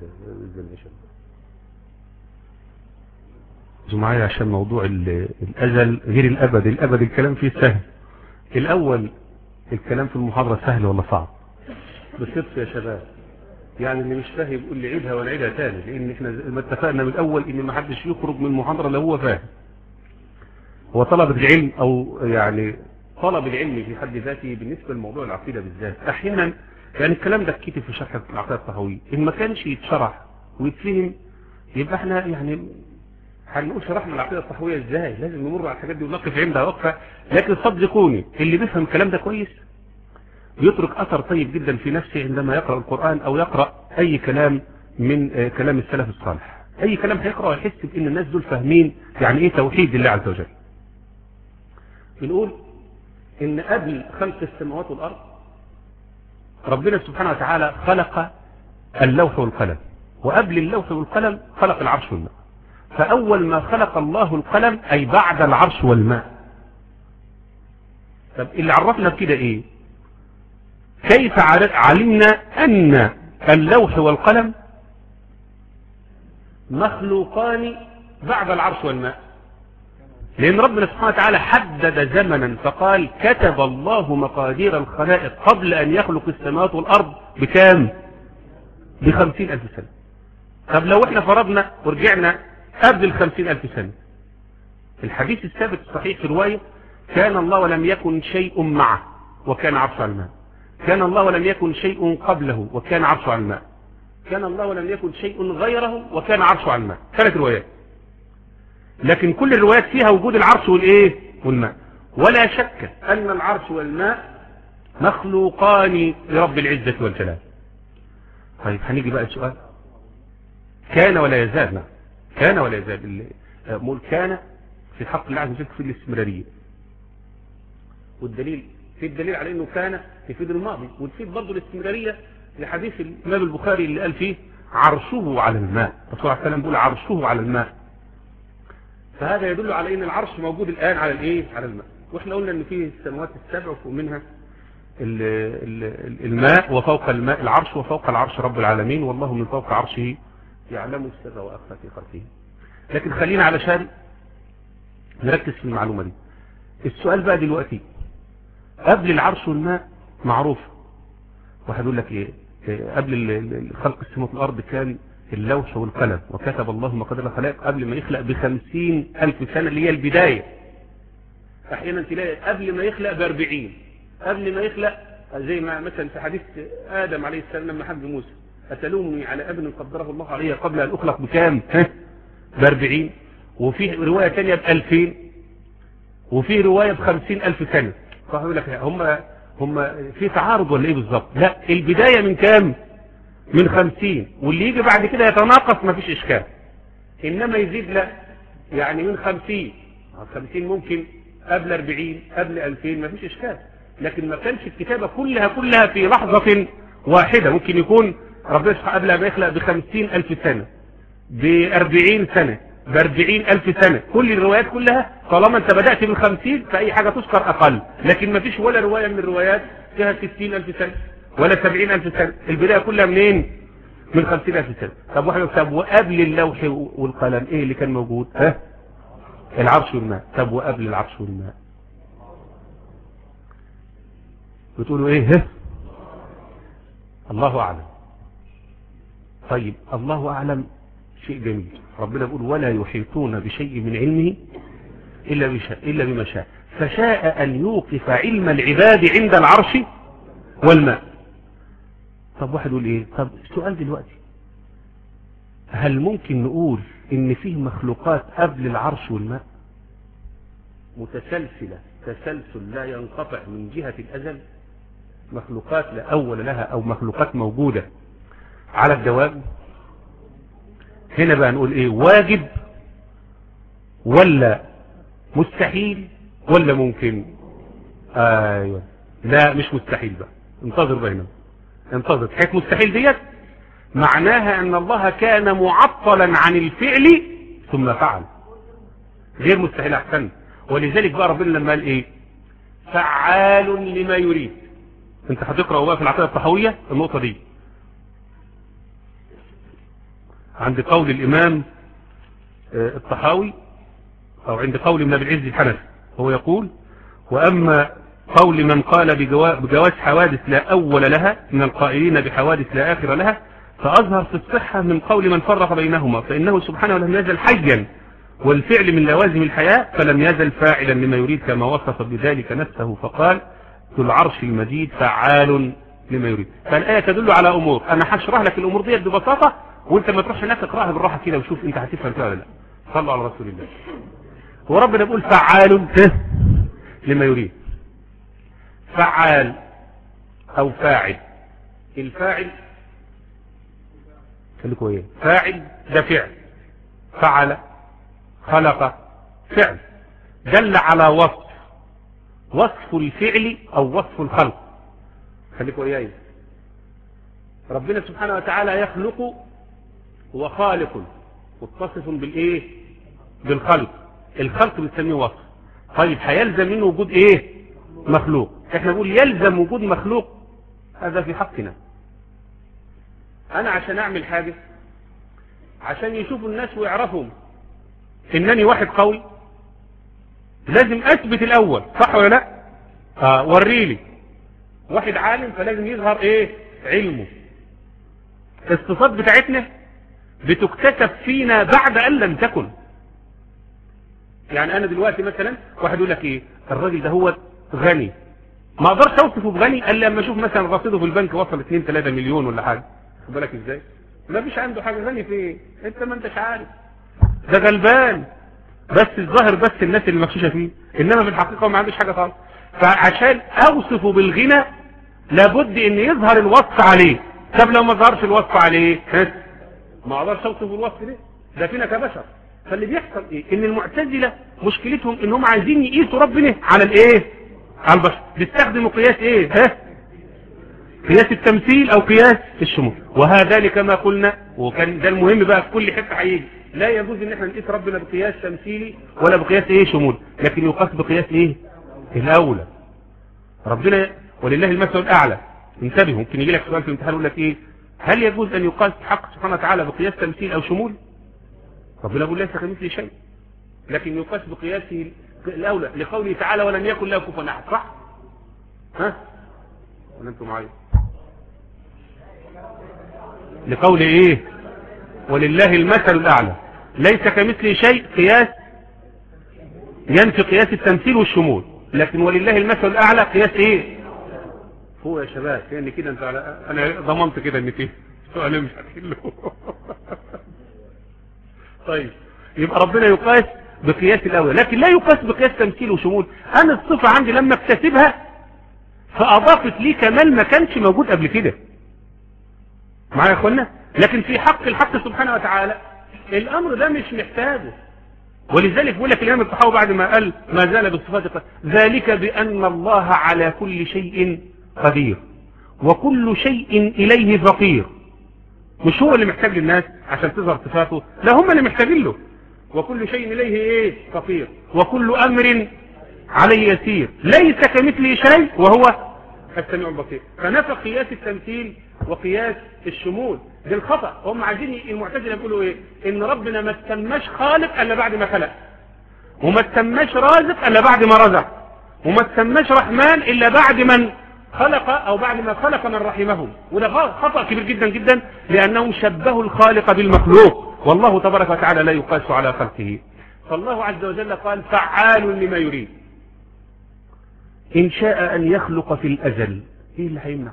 Speaker 1: معايا عشان موضوع الأزل غير الأبد. الأبد الكلام فيه سهل. الأول الكلام في المحاضرة سهل ولا صعب؟ بصدق يا شباب، يعني اللي مش فاهم يقول لي عيدها ولا عيدها تاني، لأن احنا ما اتفقنا من الأول إن ما حدش يخرج من المحاضرة لو هو فاهم. هو طلب العلم أو يعني طلب العلم في حد ذاته بالنسبة لموضوع العقيدة بالذات أحيانا يعني الكلام ده كتير في شرح العقيدة الطحاوية، إن ما كانش يتشرح ويتفهم يبقى احنا يعني هنقول شرحنا العقيدة الطحاوية ازاي، لازم نمر على الحاجات دي ونقف عندها وقفة. لكن صدقوني اللي بيفهم الكلام ده كويس يترك أثر طيب جدا في نفسه عندما يقرأ القرآن أو يقرأ أي كلام من كلام السلف الصالح. أي كلام هيقرأ يحس بأن الناس دول فاهمين يعني إيه توحيد الله عز وجل. بنقول إن قبل خلق السماوات والأرض ربنا سبحانه وتعالى خلق اللوح والقلم، وقبل اللوح والقلم خلق العرش والماء. فأول ما خلق الله القلم أي بعد العرش والماء. طب اللي عرفنا بكده إيه؟ كيف علمنا أن اللوح والقلم مخلوقان بعد العرش والماء؟ لأن ربنا سبحانه وتعالى حدد زمنا فقال كتب الله مقادير الخلائق قبل أن يخلق السماوات والأرض بكام؟ بخمسين ألف سنة. طب لو احنا فرضنا ورجعنا قبل الخمسين ألف سنة، الحديث الثابت الصحيح في رواية كان الله ولم يكن شيء معه وكان عرشه على الماء، كان الله ولم يكن شيء قبله وكان عرشه على الماء، كان الله ولم يكن شيء غيره وكان عرشه على الماء. ثلاث روايات، لكن كل الروايات فيها وجود العرش والايه والماء. ولا شك أن العرش والماء مخلوقان لرب العزة والجلال. طيب هنيجي بقى السؤال، كان ولا يزال؟ كان ولا يزال. مول كان في حق الله عز وجل في الاستمرارية، والدليل في الدليل على انه كان يفيد الماضي، وتفيد برضه الاستمراريه لحديث الامام البخاري اللي قال فيه عرشه على الماء، الرسول صلى الله عليه وسلم بيقول عرشه على الماء. فهذا يدل على ان العرش موجود الان على الايه؟ على الماء. واحنا قلنا ان فيه السماوات السبع وفوق منها الماء، وفوق الماء العرش، وفوق العرش رب العالمين، والله من فوق عرشه يعلم السر واخفى في خلقه. لكن خلينا علشان نركز في المعلومه دي. السؤال بقى دلوقتي، قبل العرش والماء معروف، واحد يقول لك ايه؟ قبل خلق السماوات والارض كان اللوح والقلم وكتب الله مقادير الخلائق قبل ما يخلق بخمسين الف سنه اللي هي البدايه. احيانا تلاقي قبل ما يخلق باربعين، قبل ما يخلق زي ما مثلا في حديث ادم عليه السلام لما حج موسى اتلومني على ابن قدره الله عليه قبل ان اخلق بكام؟ باربعين. وفي روايه ثانيه بألفين، وفي روايه بخمسين الف سنه. فهقول لك هم هم في تعارض ولا ايه بالظبط؟ لا، البدايه من كام؟ من خمسين، واللي يجي بعد كده يتناقص ما فيش اشكال. انما يزيد لا، يعني من خمسين خمسين ممكن قبل أربعين قبل ألفين ما فيش اشكال. لكن ما كانش الكتابه كلها كلها في لحظه واحده. ممكن يكون ربنا قبل ما يخلق بخمسين الف سنه، بأربعين سنه، بأربعين ألف سنه. كل الروايات كلها طالما انت بدأت من خمسين فأي حاجة تذكر أقل. لكن ما فيش ولا رواية من الروايات فيها ستين ألف سنة ولا سبعين ألف سنة. البداية كلها منين؟ من خمسين ألف سنة. طب واحد طب وقبل اللوح والقلم ايه اللي كان موجود؟ ها؟ العرش والماء. طب وقبل العرش والماء بتقولوا ايه؟ ها؟ الله أعلم. طيب الله أعلم شيء جميل. ربنا بيقول ولا يحيطون بشيء من علمه إلا, إلا بما شاء، فشاء أن يوقف علم العباد عند العرش والماء. طب واحد يقول إيه؟ طب السؤال دلوقتي، هل ممكن نقول إن فيه مخلوقات قبل العرش والماء متسلسلة تسلسل لا ينقطع من جهة الأزل؟ مخلوقات لا أول لها أو مخلوقات موجودة على الدوام؟ هنا بقى نقول ايه؟ واجب ولا مستحيل ولا ممكن؟ ايوه لا مش مستحيل بقى. انتظر بينهم، انتظر. حكايه مستحيل ديت معناها ان الله كان معطلا عن الفعل ثم فعل. غير مستحيل احسن. ولذلك بقى ربنا لما قال ايه؟ فعال لما يريد. انت هتقرأ بقى في العقيدة الطحاوية النقطة دي عند قول الإمام الطحاوي أو عند قول ابن أبي العز الحنفي، هو يقول وأما قول من قال بجواز حوادث لا أول لها من القائلين بحوادث لا آخر لها فأظهر في الصحة من قول من فرق بينهما، فإنه سبحانه لم يزل حيا والفعل من لوازم الحياة فلم يزل فاعلا لما يريد كما وصف بذلك نفسه فقال ذو العرش المجيد فعال لما يريد. فالآية تدل على أمور أنا هشرح لك الأمور دي ببساطة، وانت ما تروحش هناك تقراها بالراحه كده وشوف انت هتفهم فيها ولا لا. صلوا على رسول الله. هو ربنا بيقول فعال لما يريد. فعال او فاعل. الفاعل خليكوا ايه؟ فاعل ده فعل، فعل خلق فعل دل على وصف، وصف الفعل او وصف الخلق. خليكوا ايه؟ ربنا سبحانه وتعالى يخلق، هو خالق متصف بالايه؟ بالخلق. الخلق بنسميه وصف. طيب هيلزم منه وجود ايه؟ مخلوق. احنا نقول يلزم وجود مخلوق، هذا في حقنا. انا عشان اعمل حاجة عشان يشوفوا الناس ويعرفوا انني واحد قوي لازم اثبت الاول، صح ولا لا؟ اه وريلي. واحد عالم فلازم يظهر ايه؟ علمه. الصفات بتاعتنا بتكتسب فينا بعد ان لم تكن. يعني انا دلوقتي مثلا واحد يقول لك ايه؟ الراجل ده هو غني، ما اقدرش اوصفه بغني الا لما اشوف مثلا رصيده في البنك وصل اتنين تلاتة مليون ولا حاجه. خد بالك ازاي؟ ما فيش عنده حاجه. غني في ايه؟ انت ما انتش عارف. ده غلبان بس الظاهر بس الناس اللي مغشوشه فيه، انما في الحقيقه ما عندوش حاجه خالص. فعشان اوصفه بالغنى لابد ان يظهر الوصف عليه. طب لو ما ظهرش الوصف عليه ما اقدرش اوصف الوصف ده. ده فينا كبشر. فاللي بيحصل ايه؟ ان المعتزله مشكلتهم انهم عايزين يقيسوا ربنا على الايه؟ على البشر بيستخدموا قياس ايه؟ ها؟ قياس التمثيل او قياس الشمول. وهذا كما قلنا، وكان ده المهم بقى في كل حته هيجي، لا يجوز ان احنا نقيس ربنا بقياس تمثيلي ولا بقياس ايه شمول، لكن يقاس بقياس ايه الاولى. ربنا ولله المثل الاعلى. انتبهوا، ممكن يجي لك سؤال في الامتحان يقول لك ايه؟ هل يجوز ان يقاس حق سبحانه وتعالى بقياس تمثيل او شمول؟ ربنا يقول ليس كمثله شيء، لكن يقاس بقياسه الاولى لقوله تعالى ولم يكن له كفوا احد. صح؟ ها؟ ولا انتم معايا؟ لقول ايه؟ ولله المثل الاعلى. ليس كمثله شيء قياس ينفي قياس التمثيل والشمول، لكن ولله المثل الاعلى قياس ايه؟ هو يا شباب يعني كده انت على... انا ضمنت كده ان فيه سؤال مش هتحله. طيب يبقى ربنا يقاس بقياس الاولى، لكن لا يقاس بقياس تمثيل وشمول. انا الصفه عندي لما اكتسبها فاضافت لي كمال ما كانش موجود قبل كده. معايا يا اخوانا؟ لكن في حق الحق سبحانه وتعالى الامر ده مش محتاجه. ولذلك بيقول لك الامام الطحاوي بعد ما قال ما زال بالصفات ذلك بان الله على كل شيء قدير وكل شيء اليه فقير. مش هو اللي محتاج للناس عشان تظهر صفاته، لا هم اللي محتاجين له. وكل شيء اليه ايه؟ فقير وكل امر عليه يسير ليس كمثله شيء وهو السميع البصير. فنفى قياس التمثيل وقياس الشمول بالخطأ. هم عايزين المعتزله يقولوا ايه؟ ان ربنا ما استماش خالق الا بعد ما خلق، وما استماش رازق الا بعد ما رزق، وما استماش رحمن الا بعد من خلق او بعد ما خلق من رحمهم. وده خطأ كبير جدا جدا، لانهم شبهوا الخالق بالمخلوق، والله تبارك وتعالى لا يقاس على خلقه. فالله عز وجل قال فعال لما يريد. إن شاء أن يخلق في الأزل، إيه اللي هيمنع؟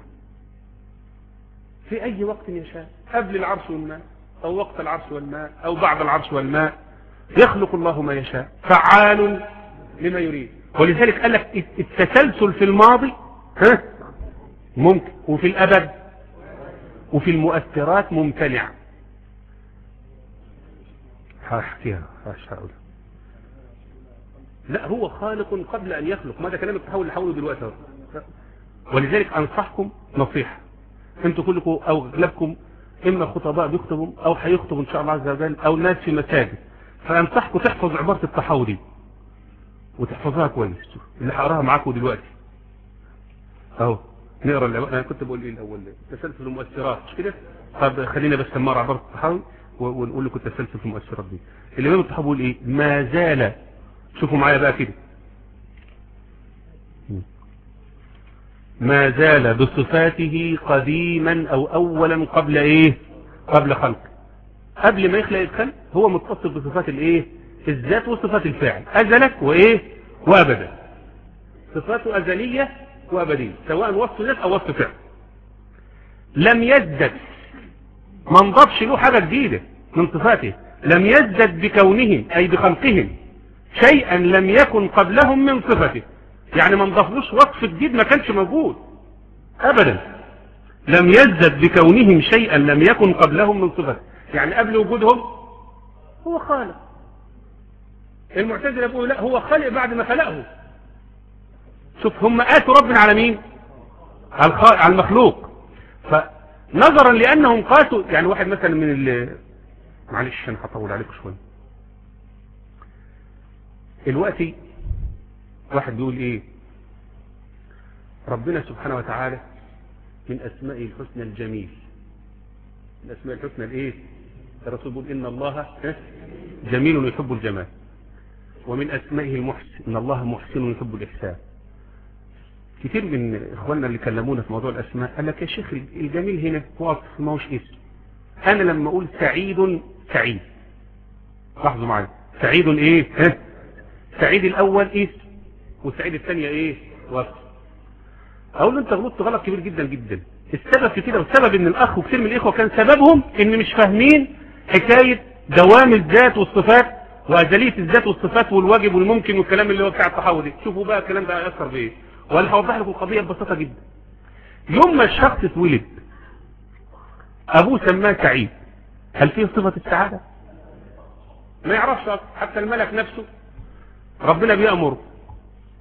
Speaker 1: في أي وقت يشاء، قبل العرش والماء أو وقت العرش والماء أو بعد العرش والماء، يخلق الله ما يشاء، فعال لما يريد. ولذلك قال لك التسلسل في الماضي ها ممكن، وفي الأبد، وفي المؤثرات ممتنع. هحكيها هقولها. لا هو خالق قبل ان يخلق، ما ده كلام التحول اللي حوله دلوقتي. ولذلك انصحكم نصيحه، انتوا كلكم او اغلبكم اما خطباء بيخطبوا او هيخطبوا ان شاء الله عز وجل او ناس في مساجد، فانصحكم تحفظ عباره التحول دي وتحفظوها كويس. اللي هقراها معاكم دلوقتي اهو نقرا. انا كنت بقول ايه الاول؟ تسلسل المؤثرات مش كده؟ طب خلينا بس نمر عباره التحول ونقول لكم التسلسل في المؤثرات دي. الامام التحول بيقول ايه؟ ما زال، شوفوا معايا بقى كده، ما زال بصفاته قديما او اولا قبل ايه؟ قبل خلق. قبل ما يخلق الخلق هو متصف بصفات الايه؟ الذات وصفات الفاعل، ازلت وايه؟ وابدا. صفاته ازليه وابديه، سواء وصف ذات او وصف فعل. لم يزدد، ما انضافش له حاجه جديده من صفاته. لم يزدد بكونهم اي بخلقهم شيئا لم يكن قبلهم من صفته، يعني ما نضافلوش وصف جديد ما كانش موجود ابدا. لم يزدد بكونهم شيئا لم يكن قبلهم من صفته، يعني قبل وجودهم هو خالق. المعتزله بيقولوا لا هو خالق بعد ما خلقه. شوف هم اتوا ربنا على مين؟ على المخلوق. فنظرا لانهم قاسوا، يعني واحد مثلا من ال معلش انا هطول عليكم شويه دلوقتي، واحد بيقول ايه؟ ربنا سبحانه وتعالى من اسمائه الحسنى الجميل. من اسمائه الحسنى الايه؟ الرسول بيقول ان الله جميل يحب الجمال. ومن اسمائه المحسن، ان الله محسن يحب الاحسان. كتير من اخواننا اللي كلمونا في موضوع الاسماء قال لك يا شيخ الجميل هنا وصف ما هوش اسم. انا لما اقول سعيد سعيد، لاحظوا معايا، سعيد ايه؟ ها؟ سعيد الاول اسم والسعيد الثانيه ايه؟ وصف. اقول له انت غلطت غلط كبير جدا جدا. السبب في كده، والسبب ان الاخ وكثير من الاخوه كان سببهم ان مش فاهمين حكايه دوام الذات والصفات وازليه الذات والصفات والواجب والممكن والكلام اللي هو بتاع التحول ده. شوفوا بقى الكلام ده هيأثر بايه. وانا هوضح لكم القضيه ببساطه جدا. يوم ما الشخص اتولد ابوه سماه سعيد، هل فيه صفه السعاده؟ ما يعرفش حتى الملك نفسه. ربنا بيأمره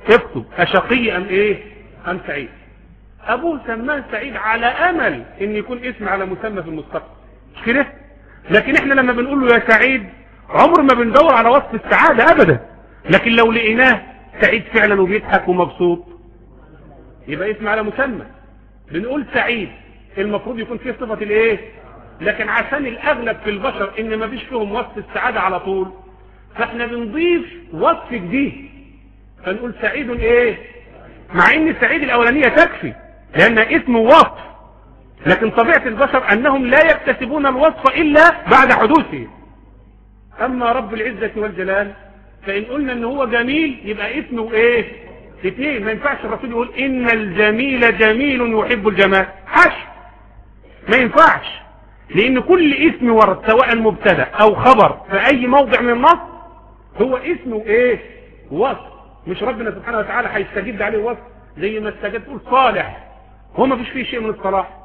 Speaker 1: اكتب أشقي أم إيه أم سعيد. أبوه سماه سعيد على أمل إن يكون اسم على مسمى في المستقبل، مش كده؟ لكن إحنا لما بنقول له يا سعيد عمر ما بندور على وصف السعادة أبدا، لكن لو لقيناه سعيد فعلا وبيضحك ومبسوط يبقى اسم على مسمى. بنقول سعيد المفروض يكون فيه صفة الإيه؟ لكن عشان الأغلب في البشر إن ما فيش فيهم وصف السعادة على طول، فإحنا بنضيف وصف جديد فنقول سعيد إيه؟ مع إن سعيد الأولانية تكفي لأن اسم وصف، لكن طبيعة البشر أنهم لا يكتسبون الوصف إلا بعد حدوثه. أما رب العزة والجلال فإن قلنا إن هو جميل يبقى اسمه إيه؟ اثنين. ما ينفعش الرسول يقول إن الجميل جميل يحب الجمال، حش، ما ينفعش، لأن كل اسم ورد سواء مبتدا أو خبر في أي موضع من النص هو اسمه إيه؟ وصف. مش ربنا سبحانه وتعالى هيستجد عليه وصف زي ما استجد تقول صالح، هو ما فيش فيه شيء من الصلاح.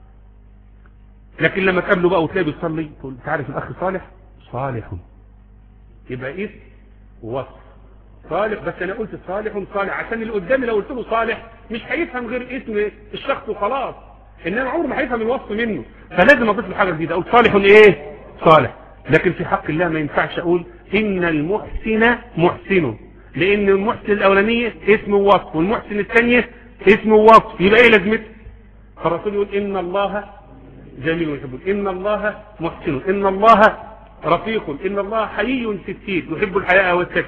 Speaker 1: لكن لما تقابله بقى وتلاقيه بيصلي تقول تعرف الأخ صالح؟ صالح، يبقى اسم وصف صالح. بس أنا قلت صالح صالح عشان اللي قدامي لو قلت له صالح مش هيفهم غير اسم الشخص وخلاص، إنما عمره ما هيفهم الوصف منه، فلازم أضيف له حاجة جديدة أقول صالح إيه؟ صالح. لكن في حق الله ما ينفعش أقول إن المحسن محسن، لأن المحسن الأولانية اسم وصف والمحسن الثانية اسم وصف، يبقى إيه لازمته؟ فالرسول يقول إن الله جميل يحب، إن الله محسن، إن الله رفيق، إن الله حيي ستير يحب الحياء والستر.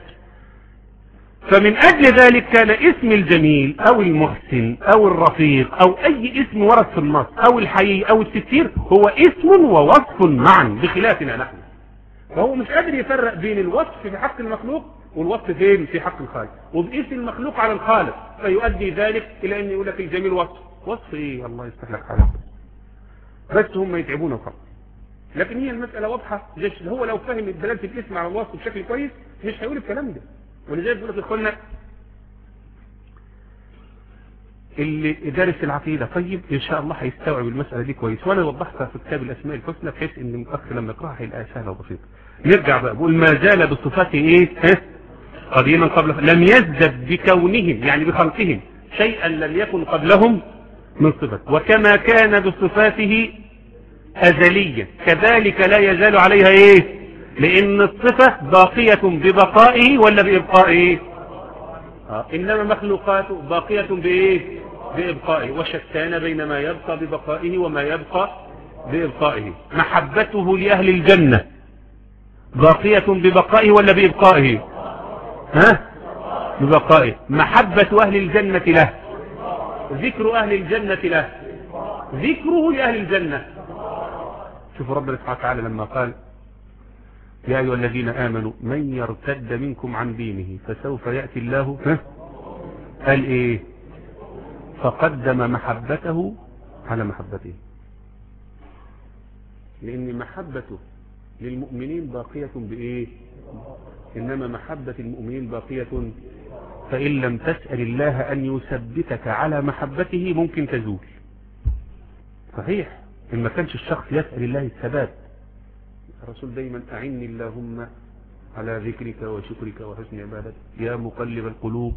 Speaker 1: فمن أجل ذلك كان اسم الجميل أو المحسن أو الرفيق أو أي اسم ورد في النص أو الحيي أو الستير هو اسم ووصف معا بخلافنا نحن. فهو مش قادر يفرق بين الوصف في حق المخلوق والوصف فين في حق الخالق، وبقيس المخلوق على الخالق، فيؤدي ذلك إلى أن يقول لك الجميل وصف. وصف إيه؟ الله يفتح لك حالك، بس هم يتعبونه فقط. لكن هي المسألة واضحة، هو لو فهم دلالة الاسم على الوصف بشكل كويس مش هيقول الكلام ده. ولذلك بيقول لك اخوانا اللي دارس العقيدة طيب ان شاء الله هيستوعب المسألة دي كويس، وانا وضحتها في كتاب الاسماء الحسنى بحيث ان الاخ لما يقراها هيلاقيها سهلة وبسيطة. نرجع بقى بقول ما زال بصفاته ايه؟ ها؟ قديما قبل لم يزدد بكونهم يعني بخلقهم شيئا لم يكن قبلهم من صفة، وكما كان بصفاته أزليا كذلك لا يزال عليها ايه؟ لأن الصفة باقية ببقائه ولا بإبقائه؟ آه. إنما مخلوقاته باقية بإيه؟ بإبقائه، وشتان بين ما يبقى ببقائه وما يبقى بإبقائه. محبته لأهل الجنة باقية ببقائه ولا بإبقائه؟ ها؟ ببقائه. محبة أهل الجنة له، ذكر أهل الجنة له، ذكره لأهل الجنة. شوفوا ربنا سبحانه وتعالى لما قال يا أيها الذين آمنوا من يرتد منكم عن دينه فسوف يأتي الله، ها؟ قال إيه؟ فقدم محبته على محبته، لأن محبته للمؤمنين باقية بإيه؟ إنما محبة المؤمنين باقية، فإن لم تسأل الله أن يثبتك على محبته ممكن تزول. صحيح إن ما كانش الشخص يسأل الله الثبات. الرسول دايما أعني اللهم على ذكرك وشكرك وحسن عبادتك يا مقلب القلوب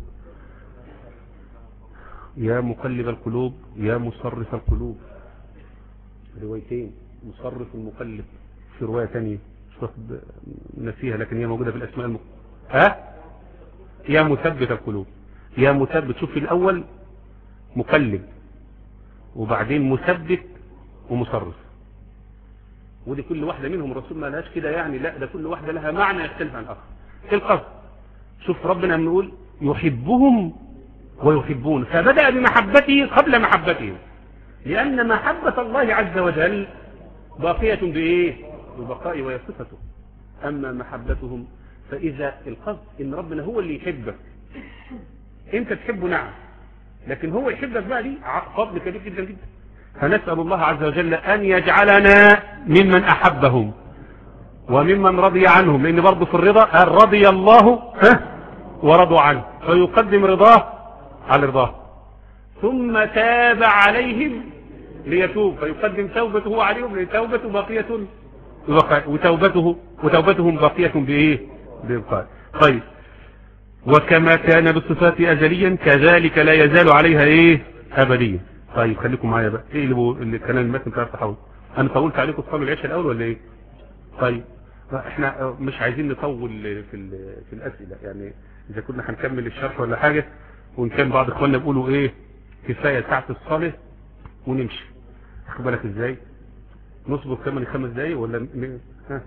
Speaker 1: يا مقلب القلوب يا مصرف القلوب. روايتين، مصرف المقلب، في رواية ثانية مش واخد نسيها لكن هي موجودة في الأسماء المق... ها يا مثبت القلوب، يا مثبت. شوف في الأول مقلب وبعدين مثبت ومصرف، ودي كل واحدة منهم الرسول ما لهاش كده يعني، لا ده كل واحدة لها معنى يختلف عن الآخر. القصد شوف ربنا بنقول يحبهم ويحبون، فبدأ بمحبته قبل محبتهم، لأن محبة الله عز وجل باقية بإيه؟ ببقاء وهي صفته. أما محبتهم فإذا القصد إن ربنا هو اللي يحبك، أنت تحبه نعم، لكن هو يحبك بقى دي فضل كبير جدا جدا. فنسأل الله عز وجل أن يجعلنا ممن أحبهم وممن رضي عنهم، لأن برضه في الرضا قال رضي الله ورضوا عنه، فيقدم رضاه على رضاه. ثم تاب عليهم ليتوب، فيقدم توبته عليهم لتوبته باقية وتوبته وتوبتهم باقية بإيه؟ بإبقاء. طيب وكما كان بصفاته أزليا كذلك لا يزال عليها ايه أبديا. طيب خليكم معايا بقى، ايه اللي بقول اللي كلام المتن بتاع التحول؟ انا طولت عليكم تصلوا العشاء الاول ولا ايه؟ طيب احنا مش عايزين نطول في في الاسئله، يعني اذا كنا هنكمل الشرح ولا حاجه، وان كان بعض اخواننا بيقولوا ايه كفايه ساعه الصلاه ونمشي، خد بالك ازاي؟ نصبر كمان خمس دقايق ولا م... ها؟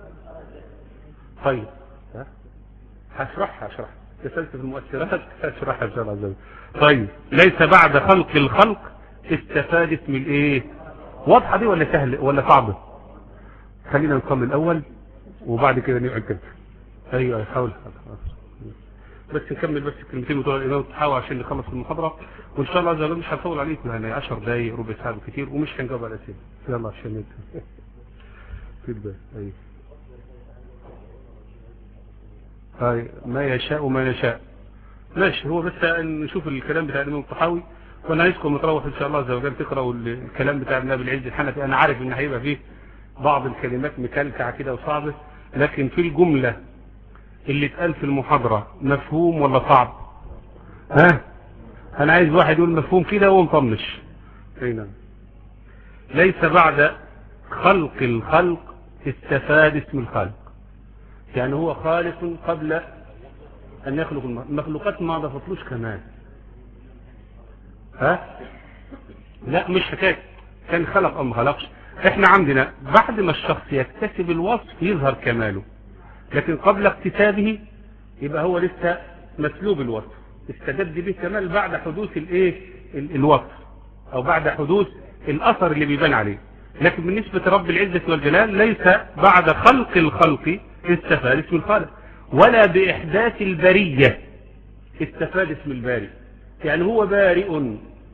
Speaker 1: طيب ها؟ هشرحها هشرحها تسلسل المؤثرات هشرحها ان شاء الله عز وجل. طيب ليس بعد خلق الخلق استفادت من ايه؟ واضحه دي ولا سهل ولا صعبه؟ خلينا نصلي الاول وبعد كده نقعد كده. ايوه حاول بس نكمل بس الكلمتين بتوع الامام الطحاوي عشان نخلص المحاضره، وان شاء الله عز وجل مش هنطول عليكم، يعني عشر دقايق ربع ساعه كتير، ومش هنجاوب على الاسئله. يلا عشان نبدا كده. ايوه هاي ما يشاء وما يشاء ماشي. هو بس نشوف الكلام بتاع الامام الطحاوي، وانا عايزكم تروحوا ان شاء الله عز وجل تقراوا الكلام بتاع ابن ابي العز الحنفي. انا عارف ان هيبقى فيه بعض الكلمات مكلكعه كده وصعبه، لكن في الجمله اللي اتقال في المحاضره مفهوم ولا صعب؟ ها انا عايز واحد يقول مفهوم كده ومطنش. هنا ليس بعد خلق الخلق استفاد اسم الخالق، يعني هو خالق قبل ان يخلق المخلوقات، ما ضفتلوش كمان. ها لا مش حكايه كان خلق او ما خلقش، احنا عندنا بعد ما الشخص يكتسب الوصف يظهر كماله، لكن قبل اكتسابه يبقى هو لسه مسلوب الوصف، استجد به كمال بعد حدوث الايه الوصف او بعد حدوث الاثر اللي بيبان عليه. لكن بالنسبه لرب العزه والجلال ليس بعد خلق الخلق استفاد اسم الخالق، ولا باحداث البريه استفاد اسم البارئ، يعني هو بارئ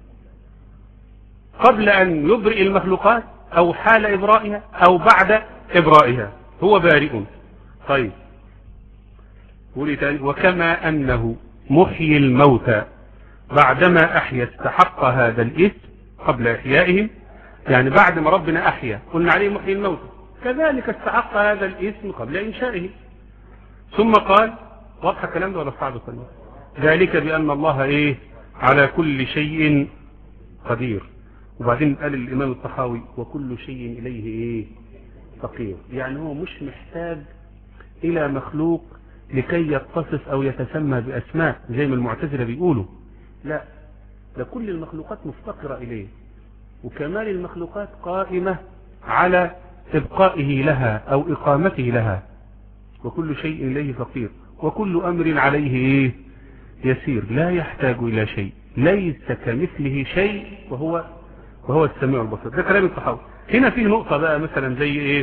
Speaker 1: قبل ان يبرئ المخلوقات او حال ابرائها او بعد ابرائها، هو بارئ. طيب قولي تاني. وكما انه محيي الموتى بعدما احيا استحق هذا الاسم قبل احيائهم، يعني بعد ما ربنا احيا قلنا عليه محيي الموتى، كذلك استحق هذا الاسم قبل انشائه. ثم قال واضح الكلام ده ولا صعب الكلام؟ ذلك بان الله ايه على كل شيء قدير. وبعدين قال الامام الطحاوي وكل شيء اليه ايه فقير، يعني هو مش محتاج الى مخلوق لكي يتصف او يتسمى باسماء زي ما المعتزله بيقولوا، لا ده كل المخلوقات مفتقره اليه، وكمال المخلوقات قائمه على ابقائه لها او اقامته لها. وكل شيء اليه فقير وكل امر عليه ايه يسير، لا يحتاج الى شيء، ليس كمثله شيء وهو وهو السميع البصير. ده كلام الطحاوي. هنا فيه نقطه بقى مثلا زي ايه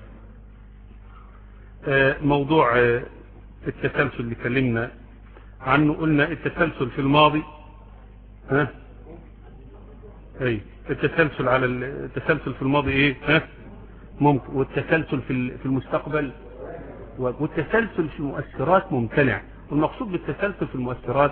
Speaker 1: آه موضوع آه التسلسل اللي اتكلمنا عنه. قلنا التسلسل في الماضي، ها اي التسلسل على التسلسل في الماضي ايه ها ممكن، والتسلسل في في المستقبل، والتسلسل في المؤثرات ممتنع. والمقصود بالتسلسل في المؤثرات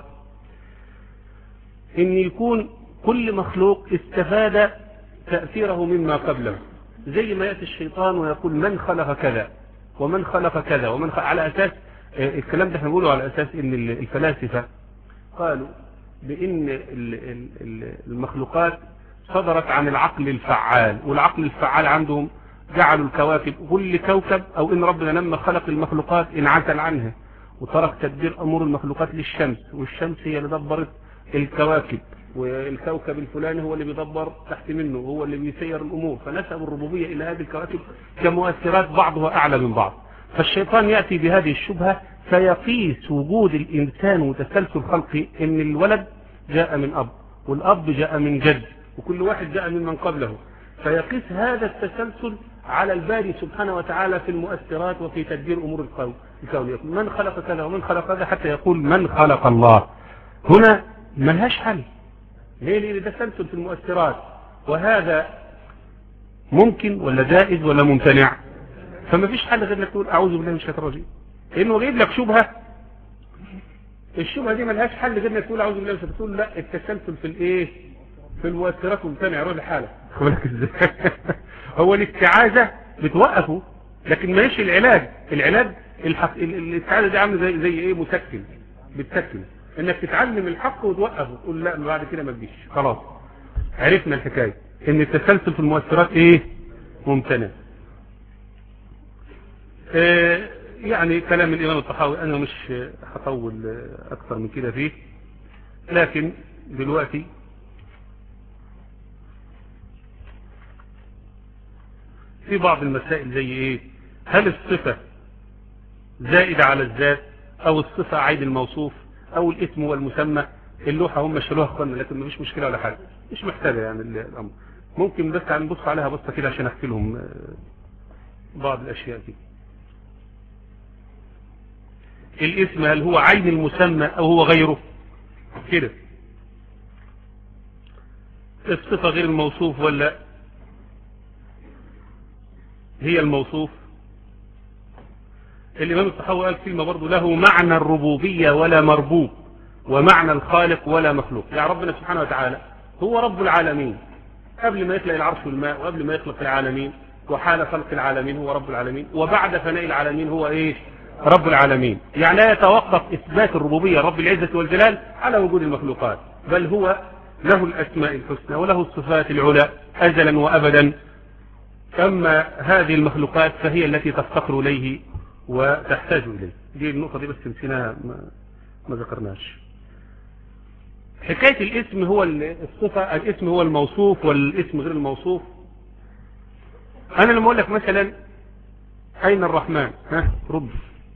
Speaker 1: ان يكون كل مخلوق استفاد تأثيره مما قبله، زي ما يأتي الشيطان ويقول من خلق كذا ومن خلق كذا ومن خلق، على اساس الكلام ده احنا بنقوله على اساس ان الفلاسفة قالوا بان المخلوقات صدرت عن العقل الفعال، والعقل الفعال عندهم جعلوا الكواكب كل كوكب، او ان ربنا لما خلق المخلوقات انعزل عنها وترك تدبير امور المخلوقات للشمس، والشمس هي اللي دبرت الكواكب، والكوكب الفلاني هو اللي بيدبر تحت منه، هو اللي بيسير الامور، فنسبوا الربوبيه الى هذه الكواكب كمؤثرات بعضها اعلى من بعض. فالشيطان ياتي بهذه الشبهه فيقيس وجود الانسان وتسلسل خلقه ان الولد جاء من اب والاب جاء من جد وكل واحد جاء من من قبله، فيقيس هذا التسلسل على الباري سبحانه وتعالى في المؤثرات وفي تدبير امور الكون. من خلق كذا ومن خلق كذا حتى يقول من خلق الله. هنا ملهاش حل. ليه؟ لأن ده تسلسل في المؤثرات، وهذا ممكن ولا جائز ولا ممتنع؟ فما فيش حل غير انك تقول اعوذ بالله من الشيطان الرجيم، لانه جايب لك شبهه، الشبهه دي ملهاش حل غير انك تقول اعوذ بالله من الشيطان. تقول لا التسلسل في الايه في المؤثرات ممتنع، روح لحالك. هو الاستعاذه بتوقفه لكن ماشي العلاج. العلاج الحق... الاستعاذه دي عامله زي زي ايه مسكن، بالتكمل، انك تتعلم الحق وتوقفه وتقول لا بعد كده ما تجيش. خلاص عرفنا الحكايه ان التسلسل في المؤثرات ايه؟ ممتنع. آه يعني كلام الامام الطحاوي انا مش هطول اكثر من كده فيه، لكن دلوقتي في بعض المسائل زي ايه؟ هل الصفة زائدة على الذات او الصفة عين الموصوف او الاسم والمسمى؟ اللوحة هم شالوها اخوانا لكن مفيش مشكلة ولا حاجة، مش محتاجة يعني الامر. ممكن بس هنبص عليها بصة كده عشان احكي لهم بعض الاشياء دي. الاسم هل هو عين المسمى او هو غيره كده؟ الصفة غير الموصوف ولا هي الموصوف؟ الامام الطحاوي قال كلمة برضو، له معنى الربوبية ولا مربوب، ومعنى الخالق ولا مخلوق. يعني ربنا سبحانه وتعالى هو رب العالمين قبل ما يخلق العرش والماء وقبل ما يخلق العالمين، وحال خلق العالمين هو رب العالمين، وبعد فناء العالمين هو ايه؟ رب العالمين. يعني لا يتوقف اثبات الربوبية رب العزة والجلال على وجود المخلوقات، بل هو له الاسماء الحسنى وله الصفات العلى ازلا وابدا. اما هذه المخلوقات فهي التي تفتقر اليه وتحتاج اليه. دي النقطة دي بس نسيناها ما, ما ذكرناش. حكاية الاسم هو الصفة، الاسم هو الموصوف والاسم غير الموصوف. انا لما اقول لك مثلا اين الرحمن؟ ها رد.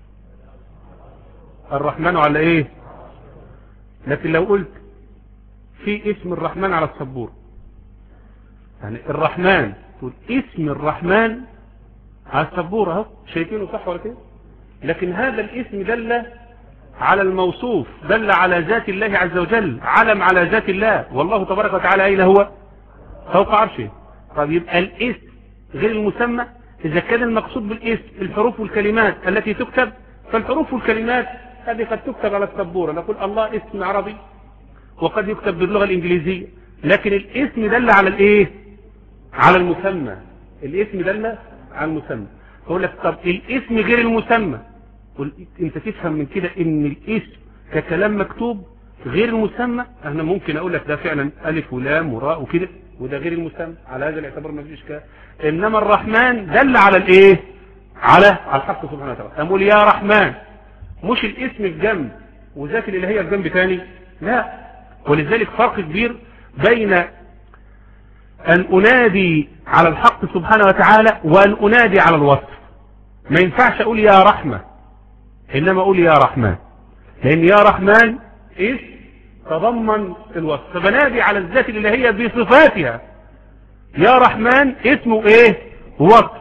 Speaker 1: الرحمن على ايه؟ لكن لو قلت في اسم الرحمن على السبورة، يعني الرحمن تقول اسم الرحمن على السبورة اهو، شايفينه صح ولا كده؟ لكن هذا الاسم دل على الموصوف، دل على ذات الله عز وجل، علم على ذات الله، والله تبارك وتعالى اين هو؟ فوق عرشه. طب يبقى الاسم غير المسمى. اذا كان المقصود بالاسم الحروف والكلمات التي تكتب، فالحروف والكلمات هذه قد تكتب على السبورة، نقول الله اسم عربي وقد يكتب باللغة الانجليزية، لكن الاسم دل على الايه؟ على المسمى. الاسم دل على المسمى. فقول لك طب الاسم غير المسمى، انت تفهم من كده ان الاسم ككلام مكتوب غير المسمى. انا ممكن اقول لك ده فعلا الف ولام وراء وكده، وده غير المسمى، على هذا الاعتبار ما فيش اشكال. انما الرحمن دل على الايه؟ على على الحق سبحانه وتعالى. اقول يا رحمن، مش الاسم في جنب وذات الالهيه في جنب ثاني، لا. ولذلك فرق كبير بين ان انادي على الحق سبحانه وتعالى وان انادي على الوصف. ما ينفعش اقول يا رحمه انما اقول يا رحمن، لان يا رحمن اسم تضمن الوصف، فبنادي على الذات الالهيه بصفاتها. يا رحمن اسمه ايه؟ وصف،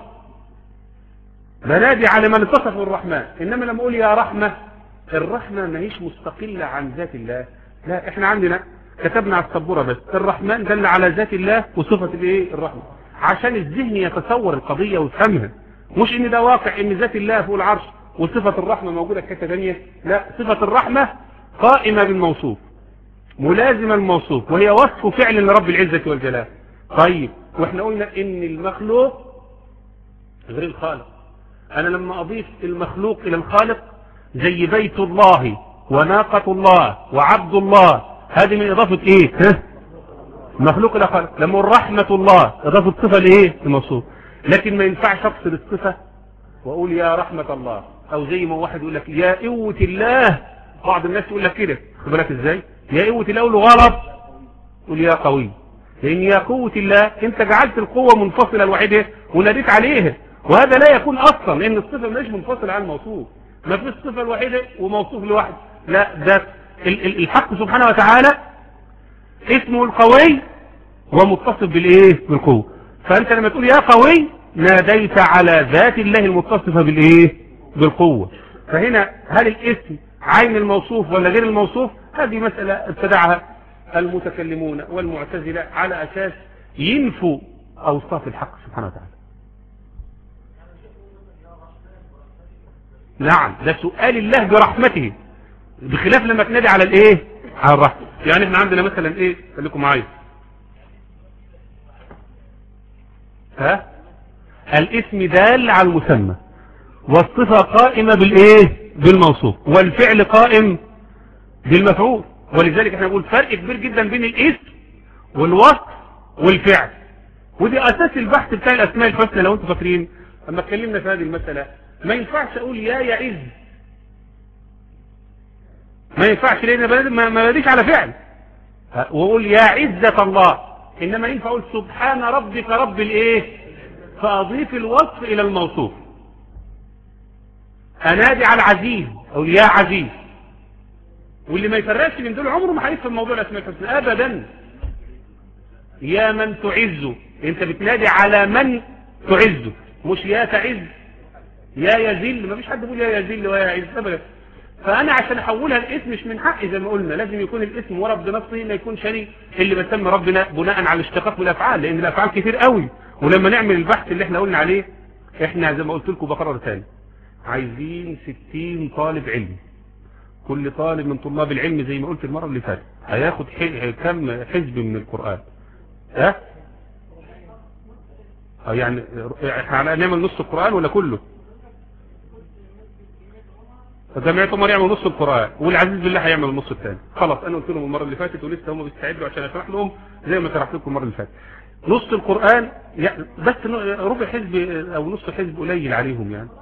Speaker 1: بنادي على من اتصف بالرحمن. انما لما اقول يا رحمه، الرحمه ما هيش مستقله عن ذات الله، لا. احنا عندنا كتبنا على السبوره بس الرحمن دل على ذات الله وصفه الايه؟ الرحمه، عشان الذهن يتصور القضيه ويفهمها، مش ان ده واقع ان ذات الله فوق العرش وصفه الرحمه موجوده في حته ثانيه، لا. صفه الرحمه قائمه بالموصوف، ملازمه الموصوف، وهي وصف فعل لرب العزه والجلال. طيب واحنا قلنا ان المخلوق غير الخالق. انا لما اضيف المخلوق الى الخالق زي بيت الله وناقة الله وعبد الله، هذه من اضافة ايه؟ ها؟ مخلوق الى خالق. لما رحمة الله اضافة صفة لايه؟ الموصوف. لكن ما ينفعش افصل الصفة واقول يا رحمة الله، او زي ما واحد يقول لك يا قوة الله. بعض الناس يقول لك كده، خد بالك ازاي؟ يا قوة الله اقول له غلط، قول يا قوي، لان يا قوة الله انت جعلت القوة منفصلة لوحدها وناديت عليها، وهذا لا يكون اصلا، لان الصفة مش منفصلة عن الموصوف. ما فيش صفة الوحيدة وموصوف لوحده، لا. ده الحق سبحانه وتعالى اسمه القوي ومتصف بالايه؟ بالقوة. فانت لما تقول يا قوي ناديت على ذات الله المتصفة بالايه؟ بالقوة. فهنا هل الاسم عين الموصوف ولا غير الموصوف؟ هذه مسألة ابتدعها المتكلمون والمعتزلة على اساس ينفوا اوصاف الحق سبحانه وتعالى. نعم، ده سؤال الله برحمته، بخلاف لما تنادي على الايه؟ على الرحمة. يعني احنا عندنا مثلا ايه؟ خليكم معايا. ها؟ الاسم دال على المسمى، والصفة قائمة بالايه؟ بالموصوف، والفعل قائم بالمفعول. ولذلك احنا بنقول فرق كبير جدا بين الاسم والوصف والفعل، ودي اساس البحث بتاع الاسماء الحسنى. لو انتم فاكرين اما اتكلمنا في هذه المسألة، ما ينفعش اقول يا يعز، ما ينفعش لان ما بديش على فعل، واقول يا عزة الله، انما ينفع اقول سبحان ربك رب الايه، فاضيف الوصف الى الموصوف. انادي على العزيز او يا عزيز، واللي ما يفرقش من دول عمره ما هيفهم موضوع الاسماء الحسنى ابدا. يا من تعز، انت بتنادي على من تعز، مش يا تعز يا يذل. ما فيش حد بيقول يا يذل ويا يعز ابدا. فانا عشان احولها الاسم مش من حقي زي ما قلنا، لازم يكون الاسم ورب بنفسه، ما يكونش انا اللي بسمي ربنا بناء على اشتقاق بالافعال، لان الافعال كتير قوي. ولما نعمل البحث اللي احنا قلنا عليه، احنا زي ما قلت لكم بكرر تاني، عايزين ستين طالب علم. كل طالب من طلاب العلم زي ما قلت المرة اللي فاتت هياخد كم حزب من القرآن. ها اه يعني احنا هنعمل نص القرآن ولا كله؟ جمعية عمر يعمل نص القرآن، والعزيز بالله هيعمل النص الثاني. خلاص انا قلت لهم المرة اللي فاتت، ولسه هم بيستعدوا عشان اشرح لهم زي ما شرحت لكم المرة اللي فاتت. نص القرآن يعني بس ربع حزب او نص حزب قليل عليهم يعني.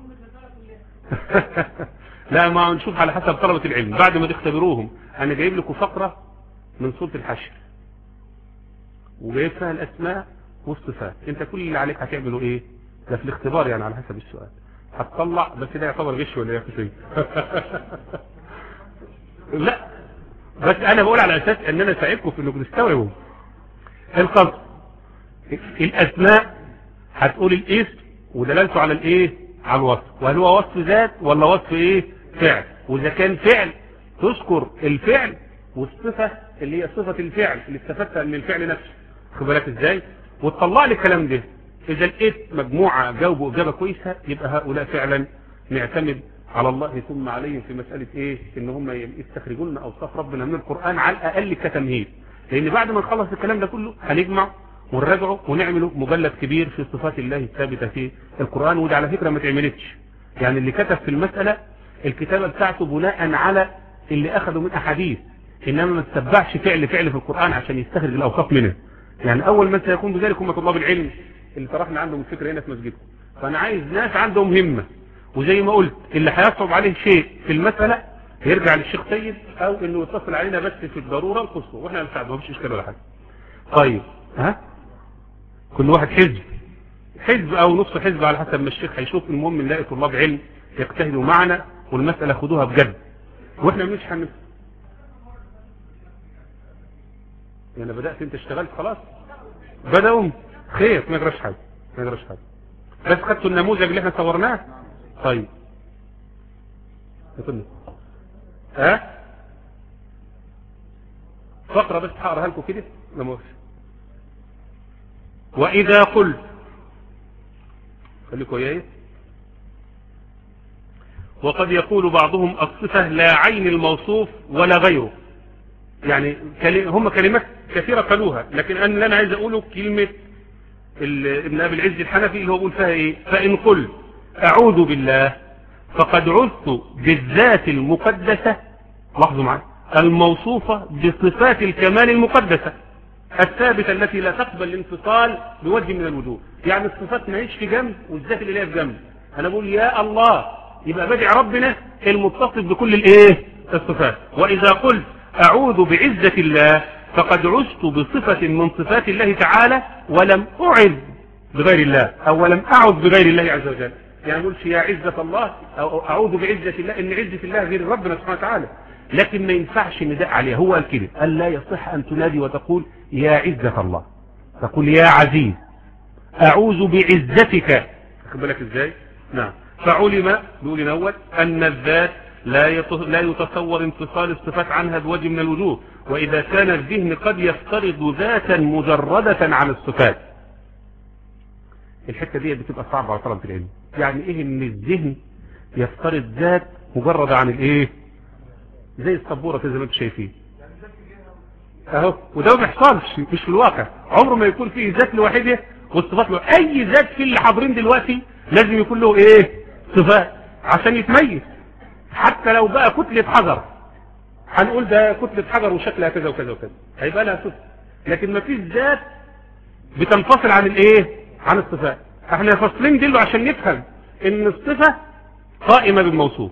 Speaker 1: لا ما نشوف على حسب طلبة العلم بعد ما تختبروهم. انا جايب لكم فقرة من سورة الحشر وجايب فيها الاسماء والصفات. انت كل اللي عليك هتعملوا ايه؟ ده في الاختبار يعني على حسب السؤال هتطلع، بس ده يعتبر غش ولا ايه؟ لا بس انا بقول على اساس ان انا ساعدكم في انكم تستوعبوا القصد. الاسماء هتقول الاسم ودلالته على الايه، على الوصف، وهل هو وصف ذات ولا وصف ايه، فعل. واذا كان فعل تذكر الفعل والصفة اللي هي صفة الفعل اللي استفدتها من الفعل نفسه، خد بالك ازاي، وتطلع لي الكلام ده. اذا لقيت مجموعة جاوبوا اجابة كويسة يبقى هؤلاء فعلا نعتمد على الله ثم عليهم في مسألة ايه، ان هم يستخرجوا لنا اوصاف ربنا من القرآن على الاقل كتمهيد. لان بعد ما نخلص الكلام ده كله هنجمع ونراجعه ونعمله مجلد كبير في صفات الله الثابتة في القرآن. وده على فكرة ما تعملتش يعني، اللي كتب في المسألة الكتابة بتاعته بناء على اللي اخذوا من احاديث، انما ما تتبعش فعل فعل في القرآن عشان يستخرج الاوصاف منه. يعني اول من سيكون بذلك هم طلاب العلم اللي طرحنا عندهم الفكرة هنا في مسجدكم. فانا عايز ناس عندهم همة، وزي ما قلت اللي هيصعب عليه شيء في المسألة يرجع للشيخ سيد او انه يتصل علينا بس في الضرورة القصوى واحنا نساعده، ما فيش اشكال ولا حاجة. طيب ها كل واحد حزب حزب او نصف حزب على حسب ما الشيخ هيشوف. المهم نلاقي طلاب علم يجتهدوا معنا والمسألة خدوها بجد، واحنا مش هنس يعني بدأت انت اشتغلت خلاص بدأوا خير، ما يجراش حاجة ما يجراش حاجة، بس خدتوا النموذج اللي احنا صورناه. طيب يقولنا ها فقرة بس هقراها لكم كده لما وإذا قلت، خليكم وياي. وقد يقول بعضهم الصفة لا عين الموصوف ولا غيره، يعني هم كلمات كثيرة قالوها، لكن أنا اللي أنا عايز أقوله كلمة ابن أبي العز الحنفي اللي هو بيقول فيها إيه، فإن قلت أعوذ بالله فقد عذت بالذات المقدسة، لاحظوا معي، الموصوفة بصفات الكمال المقدسة الثابتة التي لا تقبل الانفصال بوجه من الوجوه. يعني الصفات ما هيش في جنب والذات اللي هي في جنب. أنا بقول يا الله يبقى بدع ربنا المتصف بكل الايه الصفات. وإذا قلت أعوذ بعزة الله فقد عزت بصفة من صفات الله تعالى ولم أعذ بغير الله، أو ولم أعذ بغير الله عز وجل. يعني قلت يا عزة الله أو أعوذ بعزة الله، إن عزة الله غير ربنا سبحانه وتعالى، لكن ما ينفعش نداء عليها. هو قال كده، قال لا يصح أن تنادي وتقول يا عزة الله، تقول يا عزيز أعوذ بعزتك. خد بالك إزاي؟ نعم. فعلم بيقول الأول أن الذات لا لا يتصور انفصال الصفات عنها بوجه من الوجوه، وإذا كان الذهن قد يفترض ذاتا مجردة عن الصفات. الحتة دي بتبقى صعبة على طلبة العلم. يعني ايه ان الذهن يفترض ذات مجردة عن الايه، زي السبورة زي ما انتم شايفين اهو، وده ما بيحصلش، مش في الواقع. عمره ما يكون فيه ذات لوحده والصفات له. اي ذات في اللي حاضرين دلوقتي لازم يكون له ايه، صفات عشان يتميز، حتى لو بقى كتلة حجر هنقول ده كتلة حجر وشكلها كذا وكذا وكذا، هيبقى لها صفة. لكن ما فيش ذات بتنفصل عن الايه؟ عن الصفات. احنا فاصلين دلو عشان نفهم ان الصفة قائمة بالموصوف،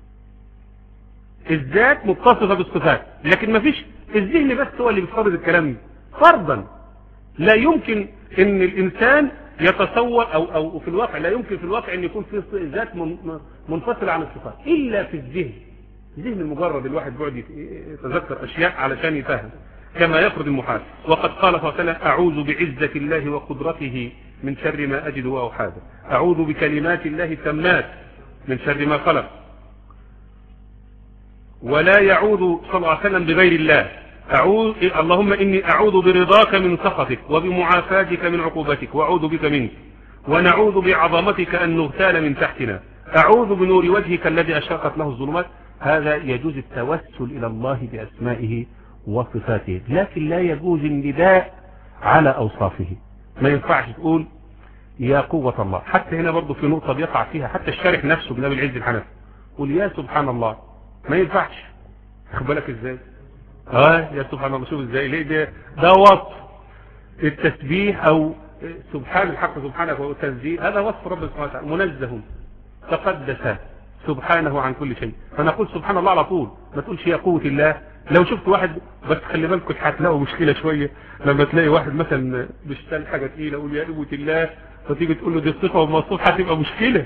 Speaker 1: الذات متصفة بالصفات، لكن ما فيش الذهن بس هو اللي بيفرض الكلام ده فرضا. لا يمكن ان الانسان يتصور او او في الواقع، لا يمكن في الواقع ان يكون في ذات منفصلة عن الصفات الا في الذهن. الذهن المجرد الواحد بعد يتذكر اشياء علشان يفهم كما يفرض المحال. وقد قال صلى الله عليه وسلم: اعوذ بعزة الله وقدرته من شر ما اجد واحاذر، اعوذ بكلمات الله التامات من شر ما خلق. ولا يعوذ صلى الله عليه وسلم بغير الله، أعوذ اللهم إني أعوذ برضاك من سخطك وبمعافاتك من عقوبتك وأعوذ بك منك، ونعوذ بعظمتك أن نغتال من تحتنا، أعوذ بنور وجهك الذي أشرقت له الظلمات. هذا يجوز التوسل إلى الله بأسمائه وصفاته، لكن لا يجوز النداء على أوصافه. ما ينفعش تقول يا قوة الله. حتى هنا برضو في نقطة بيقع فيها حتى الشارح نفسه ابن أبي العز الحنفي، قل يا سبحان الله، ما ينفعش. خد بالك ازاي؟ اه يا سبحان الله، شوف ازاي، ليه ده ده وصف التسبيح او سبحان الحق سبحانه وتنزيه، هذا وصف رب سبحانه وتعالى، منزه تقدس سبحانه عن كل شيء، فنقول سبحان الله على طول، ما تقولش يا قوة الله. لو شفت واحد، بس خلي بالكم هتلاقوا مشكلة شوية لما تلاقي واحد مثلا بيشتغل حاجة تقيلة يقول يا قوة الله، فتيجي تقول له دي الصفة والموصوف، هتبقى مشكلة.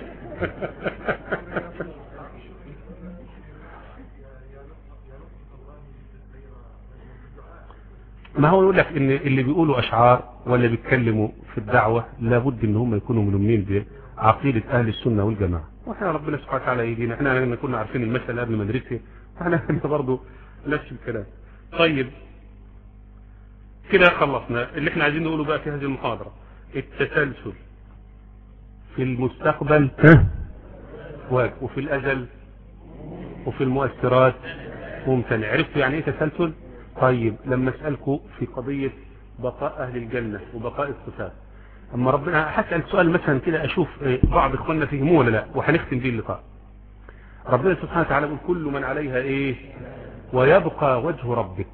Speaker 1: ما هو يقول لك ان اللي بيقولوا اشعار ولا بيتكلموا في الدعوة لابد ان هم يكونوا ملمين بعقيدة اهل السنة والجماعة. واحنا ربنا سبحانه وتعالى يدينا، احنا لما كنا عارفين المسألة قبل ما ندرسها، احنا برضه نفس الكلام. طيب كده خلصنا اللي احنا عايزين نقوله بقى في هذه المحاضرة. التسلسل في المستقبل وفي الازل وفي المؤثرات ممتنع. عرفتوا يعني ايه تسلسل؟ طيب لما اسألكم في قضية بقاء اهل الجنة وبقاء الصفات، اما ربنا هسأل سؤال مثلا كده اشوف بعض اخواننا فهموه ولا لا، وهنختم بيه اللقاء. ربنا سبحانه وتعالى يقول كل من عليها ايه ويبقى وجه ربك.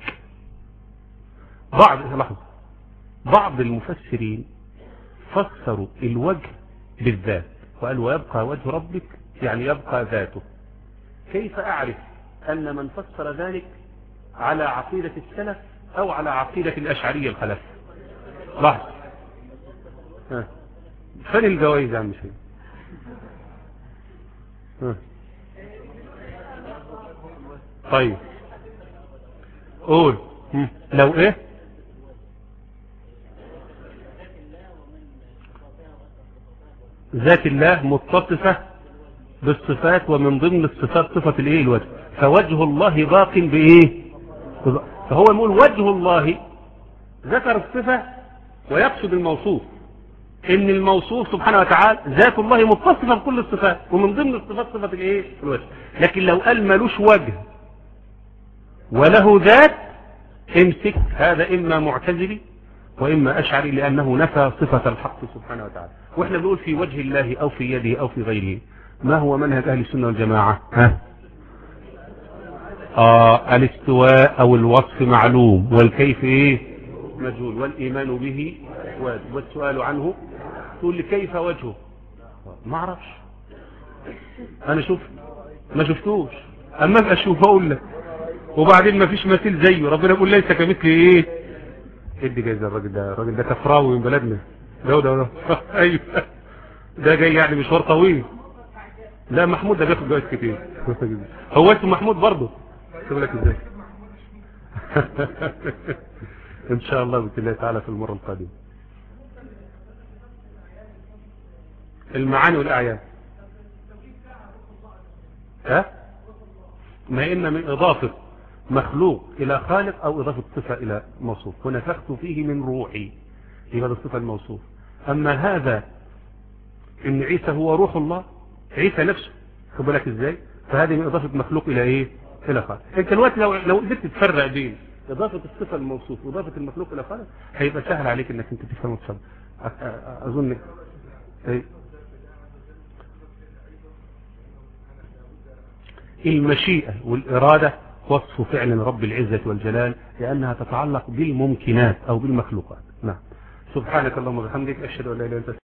Speaker 1: بعض لحظة بعض المفسرين فسروا الوجه بالذات وقال ويبقى وجه ربك يعني يبقى ذاته. كيف اعرف ان من فسر ذلك على عقيدة السلف او على عقيدة الاشعرية الخلف؟ لحظة، ها فين الجوائز يا عم شيء؟ ها طيب قول. لو ايه؟ ذات الله متصفة بالصفات، ومن ضمن الصفات صفة الايه؟ الوجه. فوجه الله باق بايه؟ فهو يقول وجه الله ذكر الصفة ويقصد الموصوف، ان الموصوف سبحانه وتعالى ذات الله متصفة بكل الصفات، ومن ضمن الصفات صفة الايه؟ الوجه. لكن لو قال مالوش وجه وله ذات، امسك، هذا اما معتزلي واما اشعري، لانه نفى صفة الحق سبحانه وتعالى. واحنا بنقول في وجه الله او في يده او في غيره. ما هو منهج اهل السنة والجماعة؟ ها آه الاستواء او الوصف معلوم، والكيف ايه؟ مجهول، والايمان به واجب، والسؤال عنه. تقول لي كيف وجهه؟ ما اعرفش، انا شوف ما شفتوش، اما ابقى اشوف اقول لك. وبعدين ما فيش مثيل زيه، ربنا يقول ليس كمثله ايه؟ ادي جايزه الراجل ده، الراجل ده كفراوي من بلدنا. ده ده ده ايوه، ده جاي يعني مشوار طويل. لا محمود ده بياخد جوائز كتير. هو اسمه محمود برضه، خد بالك ازاي. ان شاء الله باذن الله تعالى في المره القادمه. المعاني والاعيان، ها ما ان من اضافه مخلوق الى خالق او اضافه صفه الى موصوف، ونفخت فيه من روحي، يبقى الصفه الموصوف. اما هذا ان عيسى هو روح الله، عيسى نفسه، خد بالك ازاي، فهذه من اضافه مخلوق الى ايه؟ الى خالق. انت دلوقتي لو لو قدرت تفرق بين اضافه الصفه الموصوف واضافه المخلوق الى خالق، هيبقى سهل عليك انك انت تفهم وتفهم. اظن ايه المشيئه والاراده وصف فعل رب العزة والجلال، لأنها تتعلق بالممكنات أو بالمخلوقات. نعم. سبحانك اللهم وبحمدك، أشهد أن لا إله إلا أنت.